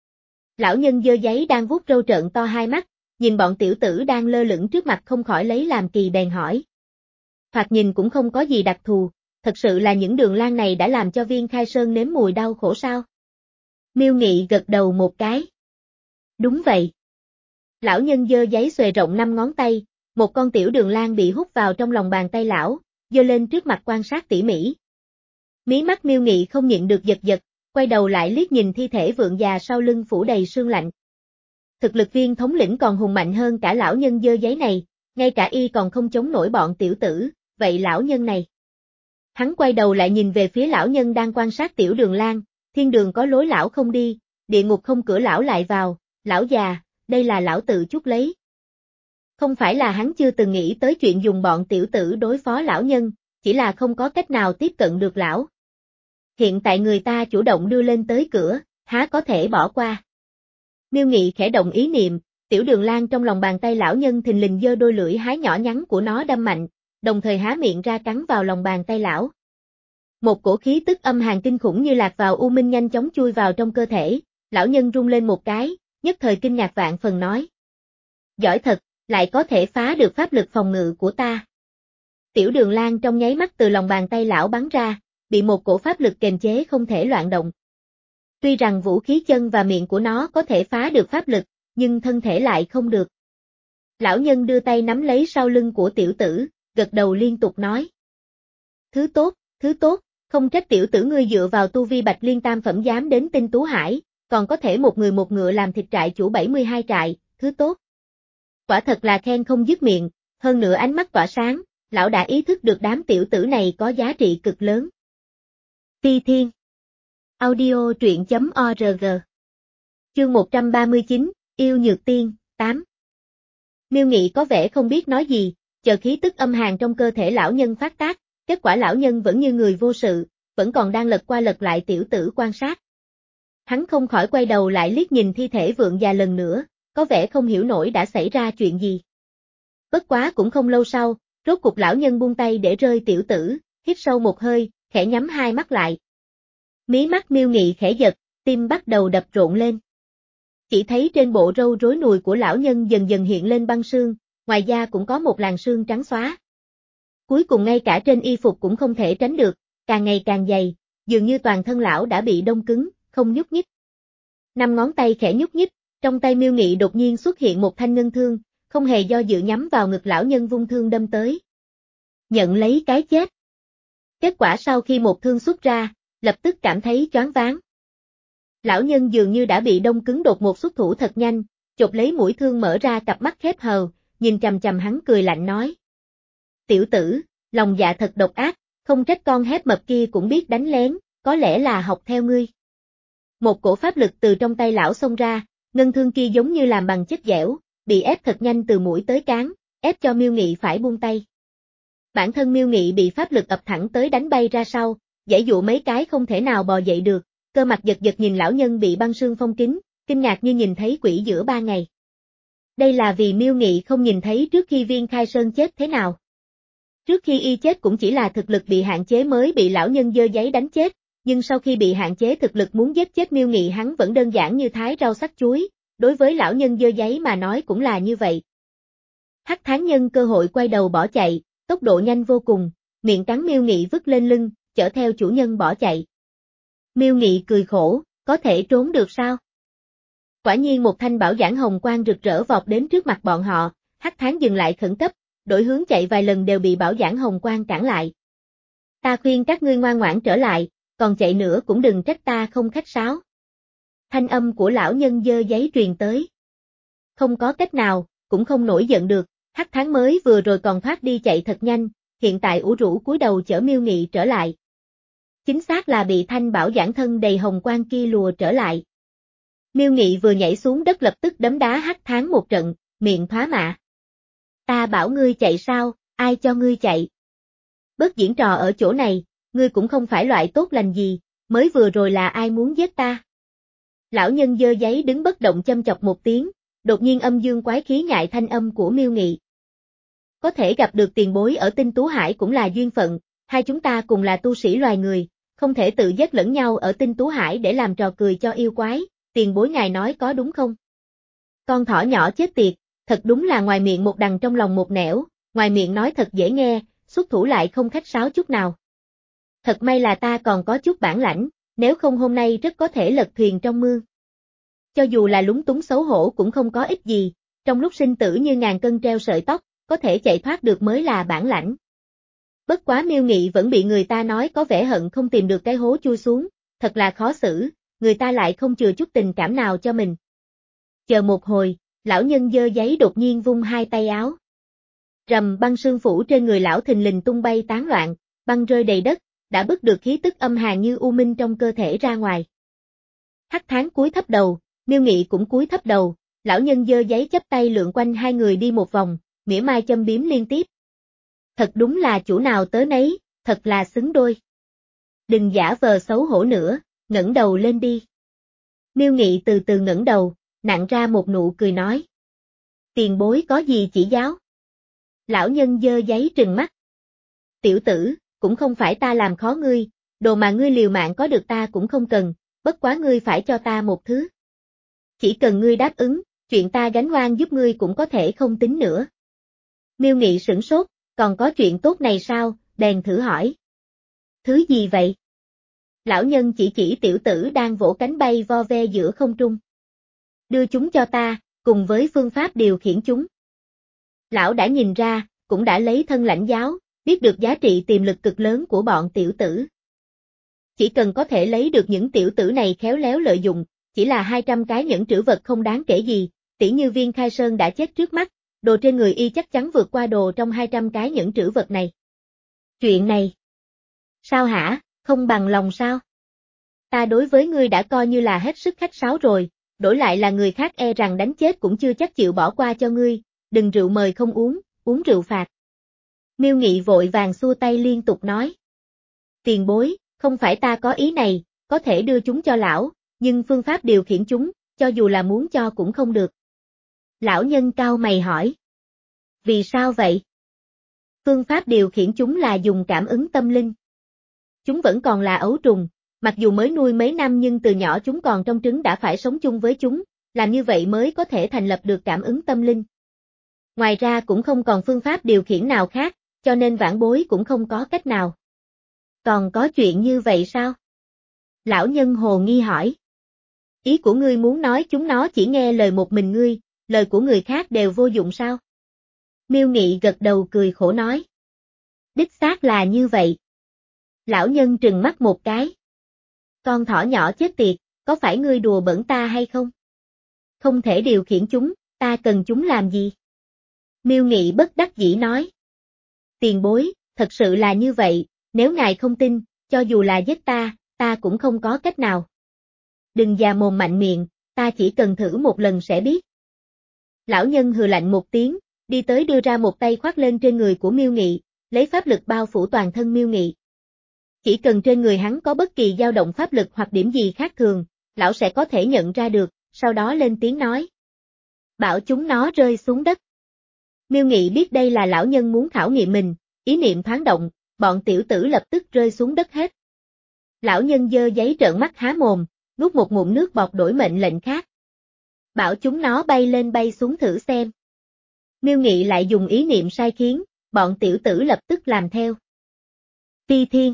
Lão nhân giơ giấy đang vuốt râu trợn to hai mắt, nhìn bọn tiểu tử đang lơ lửng trước mặt không khỏi lấy làm kỳ bèn hỏi. Thoạt nhìn cũng không có gì đặc thù, thật sự là những Đường Lan này đã làm cho Viên Khai Sơn nếm mùi đau khổ sao? Miêu Nghị gật đầu một cái. Đúng vậy. Lão nhân giơ giấy xuề rộng năm ngón tay, một con tiểu Đường Lan bị hút vào trong lòng bàn tay lão, giơ lên trước mặt quan sát tỉ mỉ. Mí mắt Miêu Nghị không nhịn được giật giật, quay đầu lại liếc nhìn thi thể vượng già sau lưng phủ đầy sương lạnh. Thực lực Viên thống lĩnh còn hùng mạnh hơn cả lão nhân giơ giấy này, ngay cả y còn không chống nổi bọn tiểu tử, vậy lão nhân này. Hắn quay đầu lại nhìn về phía lão nhân đang quan sát tiểu Đường Lan, thiên đường có lối lão không đi, địa ngục không cửa lão lại vào, lão già, đây là lão tự chuốc lấy. Không phải là hắn chưa từng nghĩ tới chuyện dùng bọn tiểu tử đối phó lão nhân, chỉ là không có cách nào tiếp cận được lão. Hiện tại người ta chủ động đưa lên tới cửa, há có thể bỏ qua. Miêu Nghị khẽ động ý niệm, tiểu Đường Lan trong lòng bàn tay lão nhân thình lình giơ đôi lưỡi hái nhỏ nhắn của nó đâm mạnh, đồng thời há miệng ra cắn vào lòng bàn tay lão. Một cổ khí tức âm hàn kinh khủng như lạc vào u minh nhanh chóng chui vào trong cơ thể, lão nhân rung lên một cái, nhất thời kinh ngạc vạn phần nói. Giỏi thật, lại có thể phá được pháp lực phòng ngự của ta. Tiểu Đường Lan trong nháy mắt từ lòng bàn tay lão bắn ra, bị một cổ pháp lực kềm chế không thể loạn động. Tuy rằng vũ khí chân và miệng của nó có thể phá được pháp lực, nhưng thân thể lại không được. Lão nhân đưa tay nắm lấy sau lưng của tiểu tử, gật đầu liên tục nói. Thứ tốt, thứ tốt, không trách tiểu tử ngươi dựa vào tu vi Bạch Liên tam phẩm dám đến Tinh Tú Hải, còn có thể một người một ngựa làm thịt trại chủ bảy mươi hai trại, thứ tốt. Quả thật là khen không dứt miệng, hơn nữa ánh mắt tỏa sáng, lão đã ý thức được đám tiểu tử này có giá trị cực lớn. Ti Thiên Audio truyện chấm org Chương một trăm ba mươi chín, Yêu Nhược Tiên, tám Miêu Nghị có vẻ không biết nói gì, chờ khí tức âm hàn trong cơ thể lão nhân phát tác, kết quả lão nhân vẫn như người vô sự, vẫn còn đang lật qua lật lại tiểu tử quan sát. Hắn không khỏi quay đầu lại liếc nhìn thi thể vượng già lần nữa, có vẻ không hiểu nổi đã xảy ra chuyện gì. Bất quá cũng không lâu sau, rốt cục lão nhân buông tay để rơi tiểu tử, hít sâu một hơi, khẽ nhắm hai mắt lại. Mí mắt Miêu Nghị khẽ giật, tim bắt đầu đập rộn lên. Chỉ thấy trên bộ râu rối nùi của lão nhân dần dần hiện lên băng sương, ngoài da cũng có một làn sương trắng xóa. Cuối cùng ngay cả trên y phục cũng không thể tránh được, càng ngày càng dày, dường như toàn thân lão đã bị đông cứng, không nhúc nhích. Năm ngón tay khẽ nhúc nhích, trong tay Miêu Nghị đột nhiên xuất hiện một thanh ngân thương, không hề do dự nhắm vào ngực lão nhân vung thương đâm tới. Nhận lấy cái chết. Kết quả sau khi một thương xuất ra, lập tức cảm thấy choáng váng. Lão nhân dường như đã bị đông cứng đột ngột xuất thủ thật nhanh, chộp lấy mũi thương mở ra cặp mắt khép hờ, nhìn chằm chằm hắn cười lạnh nói. Tiểu tử, lòng dạ thật độc ác, không trách con hép mập kia cũng biết đánh lén, có lẽ là học theo ngươi. Một cổ pháp lực từ trong tay lão xông ra, ngân thương kia giống như làm bằng chất dẻo, bị ép thật nhanh từ mũi tới cán, ép cho Miêu Nghị phải buông tay. Bản thân Miêu Nghị bị pháp lực ập thẳng tới đánh bay ra sau, giãy dụ mấy cái không thể nào bò dậy được, cơ mặt giật giật nhìn lão nhân bị băng sương phong kín, kinh ngạc như nhìn thấy quỷ giữa ba ngày. Đây là vì Miêu Nghị không nhìn thấy trước khi Viên Khai Sơn chết thế nào. Trước khi y chết cũng chỉ là thực lực bị hạn chế mới bị lão nhân dơ giấy đánh chết, nhưng sau khi bị hạn chế thực lực muốn giết chết Miêu Nghị hắn vẫn đơn giản như thái rau sắc chuối, đối với lão nhân dơ giấy mà nói cũng là như vậy. Hắc Thán nhân cơ hội quay đầu bỏ chạy, tốc độ nhanh vô cùng, miệng cắn Miêu Nghị vứt lên lưng, chở theo chủ nhân bỏ chạy. Miêu Nghị cười khổ, có thể trốn được sao? Quả nhiên một thanh bảo giảng hồng quang rực rỡ vọt đến trước mặt bọn họ, Hắc Thán dừng lại khẩn cấp, đổi hướng chạy vài lần đều bị bảo giảng hồng quang cản lại. Ta khuyên các ngươi ngoan ngoãn trở lại, còn chạy nữa cũng đừng trách ta không khách sáo. Thanh âm của lão nhân dơ giấy truyền tới. Không có cách nào, cũng không nổi giận được, Hắc Thán mới vừa rồi còn thoát đi chạy thật nhanh, hiện tại ủ rũ cúi đầu chở Miêu Nghị trở lại. Chính xác là bị thanh bảo giảng thân đầy hồng quang kia lùa trở lại. Miêu Nghị vừa nhảy xuống đất lập tức đấm đá Hắc Thán một trận, miệng thoá mạ. Ta bảo ngươi chạy sao, ai cho ngươi chạy? Bớt diễn trò ở chỗ này, ngươi cũng không phải loại tốt lành gì, mới vừa rồi là ai muốn giết ta? Lão nhân dơ giấy đứng bất động châm chọc một tiếng, đột nhiên âm dương quái khí ngại thanh âm của Miêu Nghị. Có thể gặp được tiền bối ở Tinh Tú Hải cũng là duyên phận, hai chúng ta cùng là tu sĩ loài người, không thể tự giết lẫn nhau ở Tinh Tú Hải để làm trò cười cho yêu quái, tiền bối ngài nói có đúng không? Con thỏ nhỏ chết tiệt, thật đúng là ngoài miệng một đằng trong lòng một nẻo, ngoài miệng nói thật dễ nghe, xuất thủ lại không khách sáo chút nào. Thật may là ta còn có chút bản lãnh, nếu không hôm nay rất có thể lật thuyền trong mương. Cho dù là lúng túng xấu hổ cũng không có ích gì, trong lúc sinh tử như ngàn cân treo sợi tóc, có thể chạy thoát được mới là bản lãnh. Bất quá Miêu Nghị vẫn bị người ta nói có vẻ hận không tìm được cái hố chui xuống, thật là khó xử, người ta lại không chừa chút tình cảm nào cho mình. Chờ một hồi, lão nhân dơ giấy đột nhiên vung hai tay áo. Rầm băng sương phủ trên người lão thình lình tung bay tán loạn, băng rơi đầy đất, đã bức được khí tức âm hàn như u minh trong cơ thể ra ngoài. Hắc Thán cúi thấp đầu, Miêu Nghị cũng cúi thấp đầu, lão nhân dơ giấy chắp tay lượn quanh hai người đi một vòng, mỉa mai châm biếm liên tiếp. Thật đúng là chủ nào tớ nấy, thật là xứng đôi. Đừng giả vờ xấu hổ nữa, ngẩng đầu lên đi. Miêu Nghị từ từ ngẩng đầu, nặn ra một nụ cười nói. Tiền bối có gì chỉ giáo? Lão nhân dơ giấy trừng mắt. Tiểu tử, cũng không phải ta làm khó ngươi, đồ mà ngươi liều mạng có được ta cũng không cần, bất quá ngươi phải cho ta một thứ. Chỉ cần ngươi đáp ứng, chuyện ta gánh oan giúp ngươi cũng có thể không tính nữa. Miêu Nghị sửng sốt, còn có chuyện tốt này sao, bèn thử hỏi. Thứ gì vậy? Lão nhân chỉ chỉ tiểu tử đang vỗ cánh bay vo ve giữa không trung. Đưa chúng cho ta, cùng với phương pháp điều khiển chúng. Lão đã nhìn ra, cũng đã lấy thân lãnh giáo, biết được giá trị tiềm lực cực lớn của bọn tiểu tử. Chỉ cần có thể lấy được những tiểu tử này khéo léo lợi dụng, chỉ là hai trăm cái nhẫn trữ vật không đáng kể gì, tỉ như Viên Khai Sơn đã chết trước mắt, đồ trên người y chắc chắn vượt qua đồ trong hai trăm cái nhẫn trữ vật này. Chuyện này. Sao hả, không bằng lòng sao? Ta đối với ngươi đã coi như là hết sức khách sáo rồi, đổi lại là người khác e rằng đánh chết cũng chưa chắc chịu bỏ qua cho ngươi, đừng rượu mời không uống, uống rượu phạt. Miêu Nghị vội vàng xua tay liên tục nói. Tiền bối, không phải ta có ý này, có thể đưa chúng cho lão, nhưng phương pháp điều khiển chúng, cho dù là muốn cho cũng không được. Lão nhân cau mày hỏi. Vì sao vậy? Phương pháp điều khiển chúng là dùng cảm ứng tâm linh. Chúng vẫn còn là ấu trùng, mặc dù mới nuôi mấy năm nhưng từ nhỏ chúng còn trong trứng đã phải sống chung với chúng, làm như vậy mới có thể thành lập được cảm ứng tâm linh. Ngoài ra cũng không còn phương pháp điều khiển nào khác, cho nên vãn bối cũng không có cách nào. Còn có chuyện như vậy sao? Lão nhân hồ nghi hỏi. Ý của ngươi muốn nói chúng nó chỉ nghe lời một mình ngươi, lời của người khác đều vô dụng sao? Miêu Nghị gật đầu cười khổ nói. Đích xác là như vậy. Lão nhân trừng mắt một cái. Con thỏ nhỏ chết tiệt, có phải ngươi đùa bỡn ta hay không? Không thể điều khiển chúng, ta cần chúng làm gì? Miêu Nghị bất đắc dĩ nói. Tiền bối, thật sự là như vậy, nếu ngài không tin, cho dù là giết ta, ta cũng không có cách nào. Đừng già mồm mạnh miệng, ta chỉ cần thử một lần sẽ biết. Lão nhân hừ lạnh một tiếng, đi tới đưa ra một tay khoác lên trên người của Miêu Nghị, lấy pháp lực bao phủ toàn thân Miêu Nghị. Chỉ cần trên người hắn có bất kỳ dao động pháp lực hoặc điểm gì khác thường, lão sẽ có thể nhận ra được, sau đó lên tiếng nói. Bảo chúng nó rơi xuống đất. Miêu Nghị biết đây là lão nhân muốn khảo nghiệm mình, ý niệm thoáng động, bọn tiểu tử lập tức rơi xuống đất hết. Lão nhân giơ giấy trợn mắt há mồm, nuốt một ngụm nước bọt đổi mệnh lệnh khác. Bảo chúng nó bay lên bay xuống thử xem. Miêu Nghị lại dùng ý niệm sai khiến, bọn tiểu tử lập tức làm theo. Phi Thiên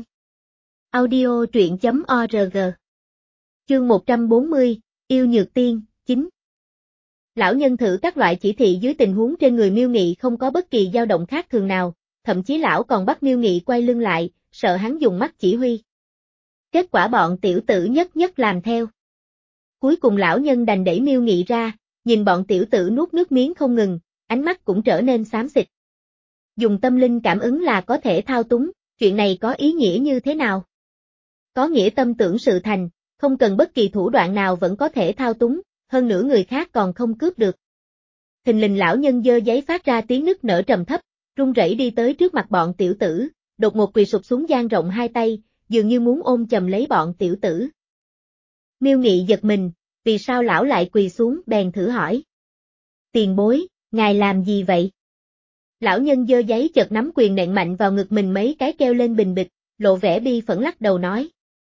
Audio truyện chấm org Chương một trăm bốn mươi, Yêu Nhược Tiên, chín. Lão nhân thử các loại chỉ thị dưới tình huống trên người Miêu Nghị không có bất kỳ dao động khác thường nào, thậm chí lão còn bắt Miêu Nghị quay lưng lại, sợ hắn dùng mắt chỉ huy. Kết quả bọn tiểu tử nhất nhất làm theo. Cuối cùng lão nhân đành đẩy Miêu Nghị ra, nhìn bọn tiểu tử nuốt nước miếng không ngừng, ánh mắt cũng trở nên xám xịt. Dùng tâm linh cảm ứng là có thể thao túng, chuyện này có ý nghĩa như thế nào? Có nghĩa tâm tưởng sự thành, không cần bất kỳ thủ đoạn nào vẫn có thể thao túng, hơn nữa người khác còn không cướp được. Thình lình lão nhân giơ giấy phát ra tiếng nức nở trầm thấp, run rẩy đi tới trước mặt bọn tiểu tử, đột ngột quỳ sụp xuống dang rộng hai tay, dường như muốn ôm chầm lấy bọn tiểu tử. Miêu Nghị giật mình, vì sao lão lại quỳ xuống bèn thử hỏi. Tiền bối, ngài làm gì vậy? Lão nhân giơ giấy chợt nắm quyền nện mạnh vào ngực mình mấy cái kêu lên bình bịch, lộ vẻ bi phẫn lắc đầu nói.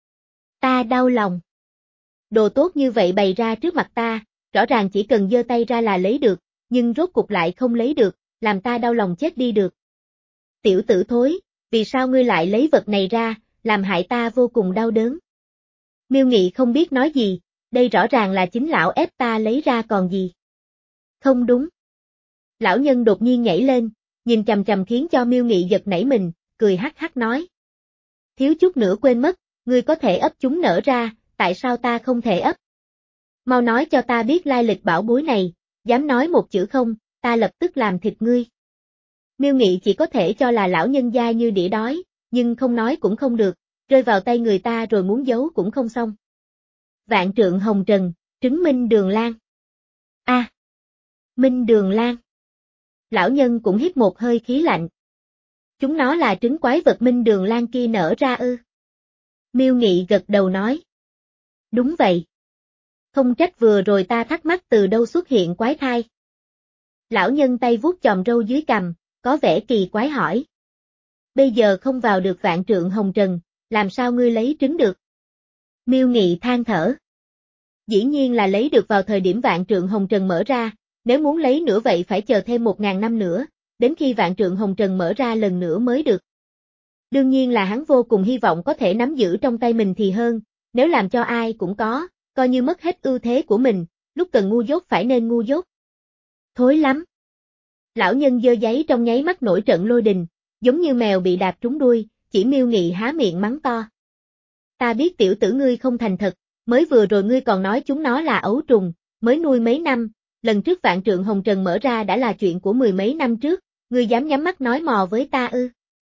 Ta đau lòng. Đồ tốt như vậy bày ra trước mặt ta, rõ ràng chỉ cần giơ tay ra là lấy được, nhưng rốt cục lại không lấy được, làm ta đau lòng chết đi được. Tiểu tử thối, vì sao ngươi lại lấy vật này ra, làm hại ta vô cùng đau đớn. Miêu Nghị không biết nói gì, đây rõ ràng là chính lão ép ta lấy ra còn gì. Không đúng. Lão nhân đột nhiên nhảy lên, nhìn chằm chằm khiến cho Miêu Nghị giật nảy mình, cười hắc hắc nói. Thiếu chút nữa quên mất, ngươi có thể ấp chúng nở ra, tại sao ta không thể ấp? Mau nói cho ta biết lai lịch bảo bối này, dám nói một chữ không, ta lập tức làm thịt ngươi. Miêu Nghị chỉ có thể cho là lão nhân gia như đĩa đói, nhưng không nói cũng không được, rơi vào tay người ta rồi muốn giấu cũng không xong. Vạn trượng hồng trần, trứng Minh Đường Lan. A, à, Minh Đường Lan. Lão nhân cũng hít một hơi khí lạnh. Chúng nó là trứng quái vật Minh Đường Lan kia nở ra ư? Miêu Nghị gật đầu nói. Đúng vậy. Không trách vừa rồi ta thắc mắc từ đâu xuất hiện quái thai. Lão nhân tay vuốt chòm râu dưới cằm, có vẻ kỳ quái hỏi. Bây giờ không vào được vạn trượng hồng trần, làm sao ngươi lấy trứng được? Miêu Nghị than thở. Dĩ nhiên là lấy được vào thời điểm vạn trượng hồng trần mở ra, nếu muốn lấy nữa vậy phải chờ thêm một ngàn năm nữa, đến khi vạn trượng hồng trần mở ra lần nữa mới được. Đương nhiên là hắn vô cùng hy vọng có thể nắm giữ trong tay mình thì hơn, nếu làm cho ai cũng có, coi như mất hết ưu thế của mình, lúc cần ngu dốt phải nên ngu dốt. Thối lắm. Lão nhân giơ giấy trong nháy mắt nổi trận lôi đình, giống như mèo bị đạp trúng đuôi, chỉ Miêu Nghị há miệng mắng to. Ta biết tiểu tử ngươi không thành thật, mới vừa rồi ngươi còn nói chúng nó là ấu trùng, mới nuôi mấy năm, lần trước vạn trượng hồng trần mở ra đã là chuyện của mười mấy năm trước, ngươi dám nhắm mắt nói mò với ta ư?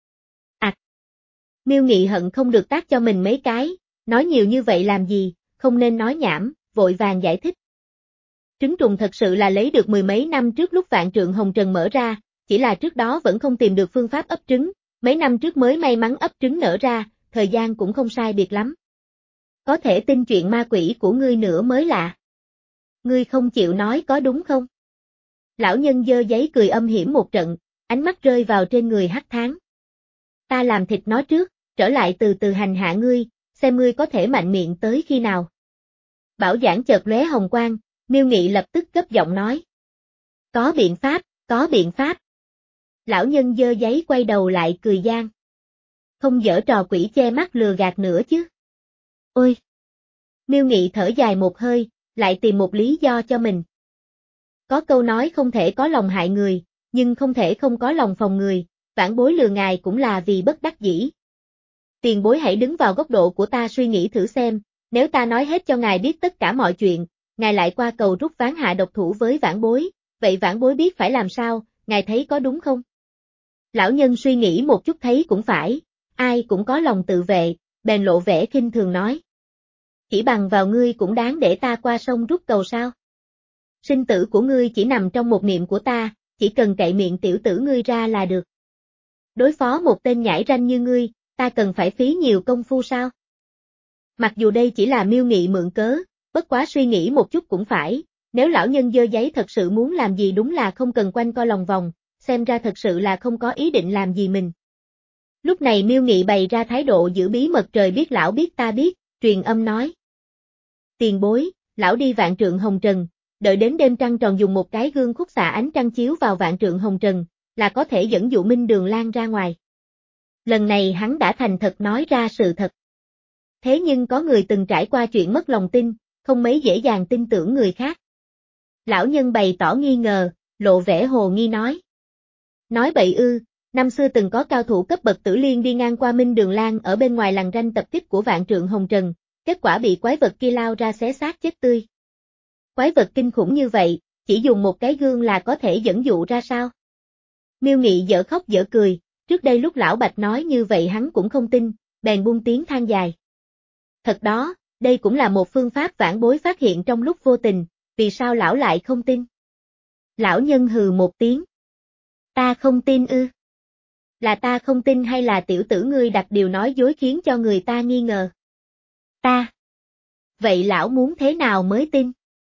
À. Miêu Nghị hận không được tát cho mình mấy cái, nói nhiều như vậy làm gì, không nên nói nhảm, vội vàng giải thích. Trứng trùng thật sự là lấy được mười mấy năm trước lúc vạn trượng hồng trần mở ra, chỉ là trước đó vẫn không tìm được phương pháp ấp trứng, mấy năm trước mới may mắn ấp trứng nở ra, thời gian cũng không sai biệt lắm. Có thể tin chuyện ma quỷ của ngươi nữa mới lạ. Ngươi không chịu nói có đúng không? Lão nhân giơ giấy cười âm hiểm một trận, ánh mắt rơi vào trên người Hắc Thán. Ta làm thịt nó trước, trở lại từ từ hành hạ ngươi, xem ngươi có thể mạnh miệng tới khi nào. Bảo giảng chợt lóe hồng quang, Miêu Nghị lập tức gấp giọng nói. Có biện pháp, có biện pháp. Lão nhân dơ giấy quay đầu lại cười gian. Không giở trò quỷ che mắt lừa gạt nữa chứ. Ôi! Miêu Nghị thở dài một hơi, lại tìm một lý do cho mình. Có câu nói không thể có lòng hại người, nhưng không thể không có lòng phòng người, vãn bối lừa ngài cũng là vì bất đắc dĩ. Tiền bối hãy đứng vào góc độ của ta suy nghĩ thử xem, nếu ta nói hết cho ngài biết tất cả mọi chuyện, ngài lại qua cầu rút ván hạ độc thủ với vãn bối, vậy vãn bối biết phải làm sao, ngài thấy có đúng không? Lão nhân suy nghĩ một chút thấy cũng phải, ai cũng có lòng tự vệ, bèn lộ vẻ khinh thường nói. Chỉ bằng vào ngươi cũng đáng để ta qua sông rút cầu sao? Sinh tử của ngươi chỉ nằm trong một niệm của ta, chỉ cần cậy miệng tiểu tử ngươi ra là được. Đối phó một tên nhãi ranh như ngươi, ta cần phải phí nhiều công phu sao? Mặc dù đây chỉ là Miêu Nghị mượn cớ, bất quá suy nghĩ một chút cũng phải, nếu lão nhân dơ giấy thật sự muốn làm gì đúng là không cần quanh co lòng vòng, xem ra thật sự là không có ý định làm gì mình. Lúc này Miêu Nghị bày ra thái độ giữ bí mật trời biết lão biết ta biết, truyền âm nói. Tiền bối, lão đi vạn trượng hồng trần, đợi đến đêm trăng tròn dùng một cái gương khúc xạ ánh trăng chiếu vào vạn trượng hồng trần, là có thể dẫn dụ Minh Đường Lan ra ngoài. Lần này hắn đã thành thật nói ra sự thật. Thế nhưng có người từng trải qua chuyện mất lòng tin, không mấy dễ dàng tin tưởng người khác. Lão nhân bày tỏ nghi ngờ, lộ vẻ hồ nghi nói. Nói bậy ư, năm xưa từng có cao thủ cấp bậc Tử Liên đi ngang qua Minh Đường Lan ở bên ngoài lằn ranh tập kích của vạn trượng hồng trần, kết quả bị quái vật kia lao ra xé xác chết tươi. Quái vật kinh khủng như vậy, chỉ dùng một cái gương là có thể dẫn dụ ra sao? Miêu Nghị dở khóc dở cười, trước đây lúc lão Bạch nói như vậy hắn cũng không tin, bèn buông tiếng than dài. Thật đó, đây cũng là một phương pháp vãn bối phát hiện trong lúc vô tình, vì sao lão lại không tin? Lão nhân hừ một tiếng. Ta không tin ư? Là ta không tin hay là tiểu tử ngươi đặt điều nói dối khiến cho người ta nghi ngờ? Ta. Vậy lão muốn thế nào mới tin?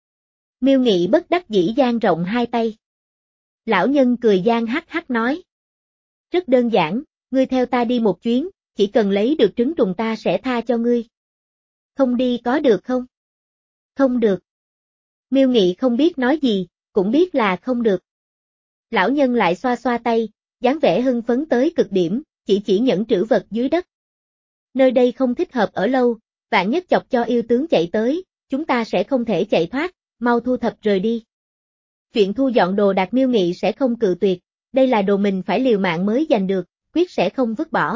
Miêu Nghị bất đắc dĩ dang rộng hai tay. Lão nhân cười gian hắc hắc nói. Rất đơn giản, ngươi theo ta đi một chuyến, chỉ cần lấy được trứng trùng ta sẽ tha cho ngươi. Không đi có được không? Không được. Miêu Nghị không biết nói gì, cũng biết là không được. Lão nhân lại xoa xoa tay, dáng vẻ hưng phấn tới cực điểm, chỉ chỉ nhẫn trữ vật dưới đất. Nơi đây không thích hợp ở lâu, vạn nhất chọc cho yêu tướng chạy tới, chúng ta sẽ không thể chạy thoát, mau thu thập rời đi. Chuyện thu dọn đồ đạc Miêu Nghị sẽ không cự tuyệt, đây là đồ mình phải liều mạng mới giành được, quyết sẽ không vứt bỏ.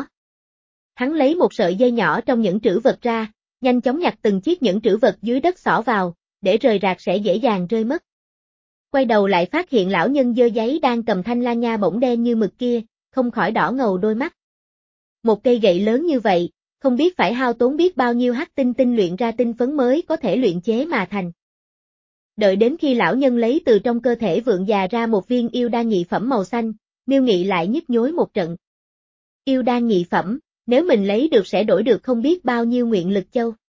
Hắn lấy một sợi dây nhỏ trong nhẫn trữ vật ra, nhanh chóng nhặt từng chiếc nhẫn trữ vật dưới đất xỏ vào, để rời rạc sẽ dễ dàng rơi mất. Quay đầu lại phát hiện lão nhân dơ giấy đang cầm thanh la nha bổng đen như mực kia, không khỏi đỏ ngầu đôi mắt. Một cây gậy lớn như vậy, không biết phải hao tốn biết bao nhiêu hắc tinh tinh luyện ra tinh phấn mới có thể luyện chế mà thành. Đợi đến khi lão nhân lấy từ trong cơ thể vượng già ra một viên yêu đan nhị phẩm màu xanh, Miêu Nghị lại nhức nhối một trận. Yêu đan nhị phẩm, nếu mình lấy được sẽ đổi được không biết bao nhiêu nguyện lực châu.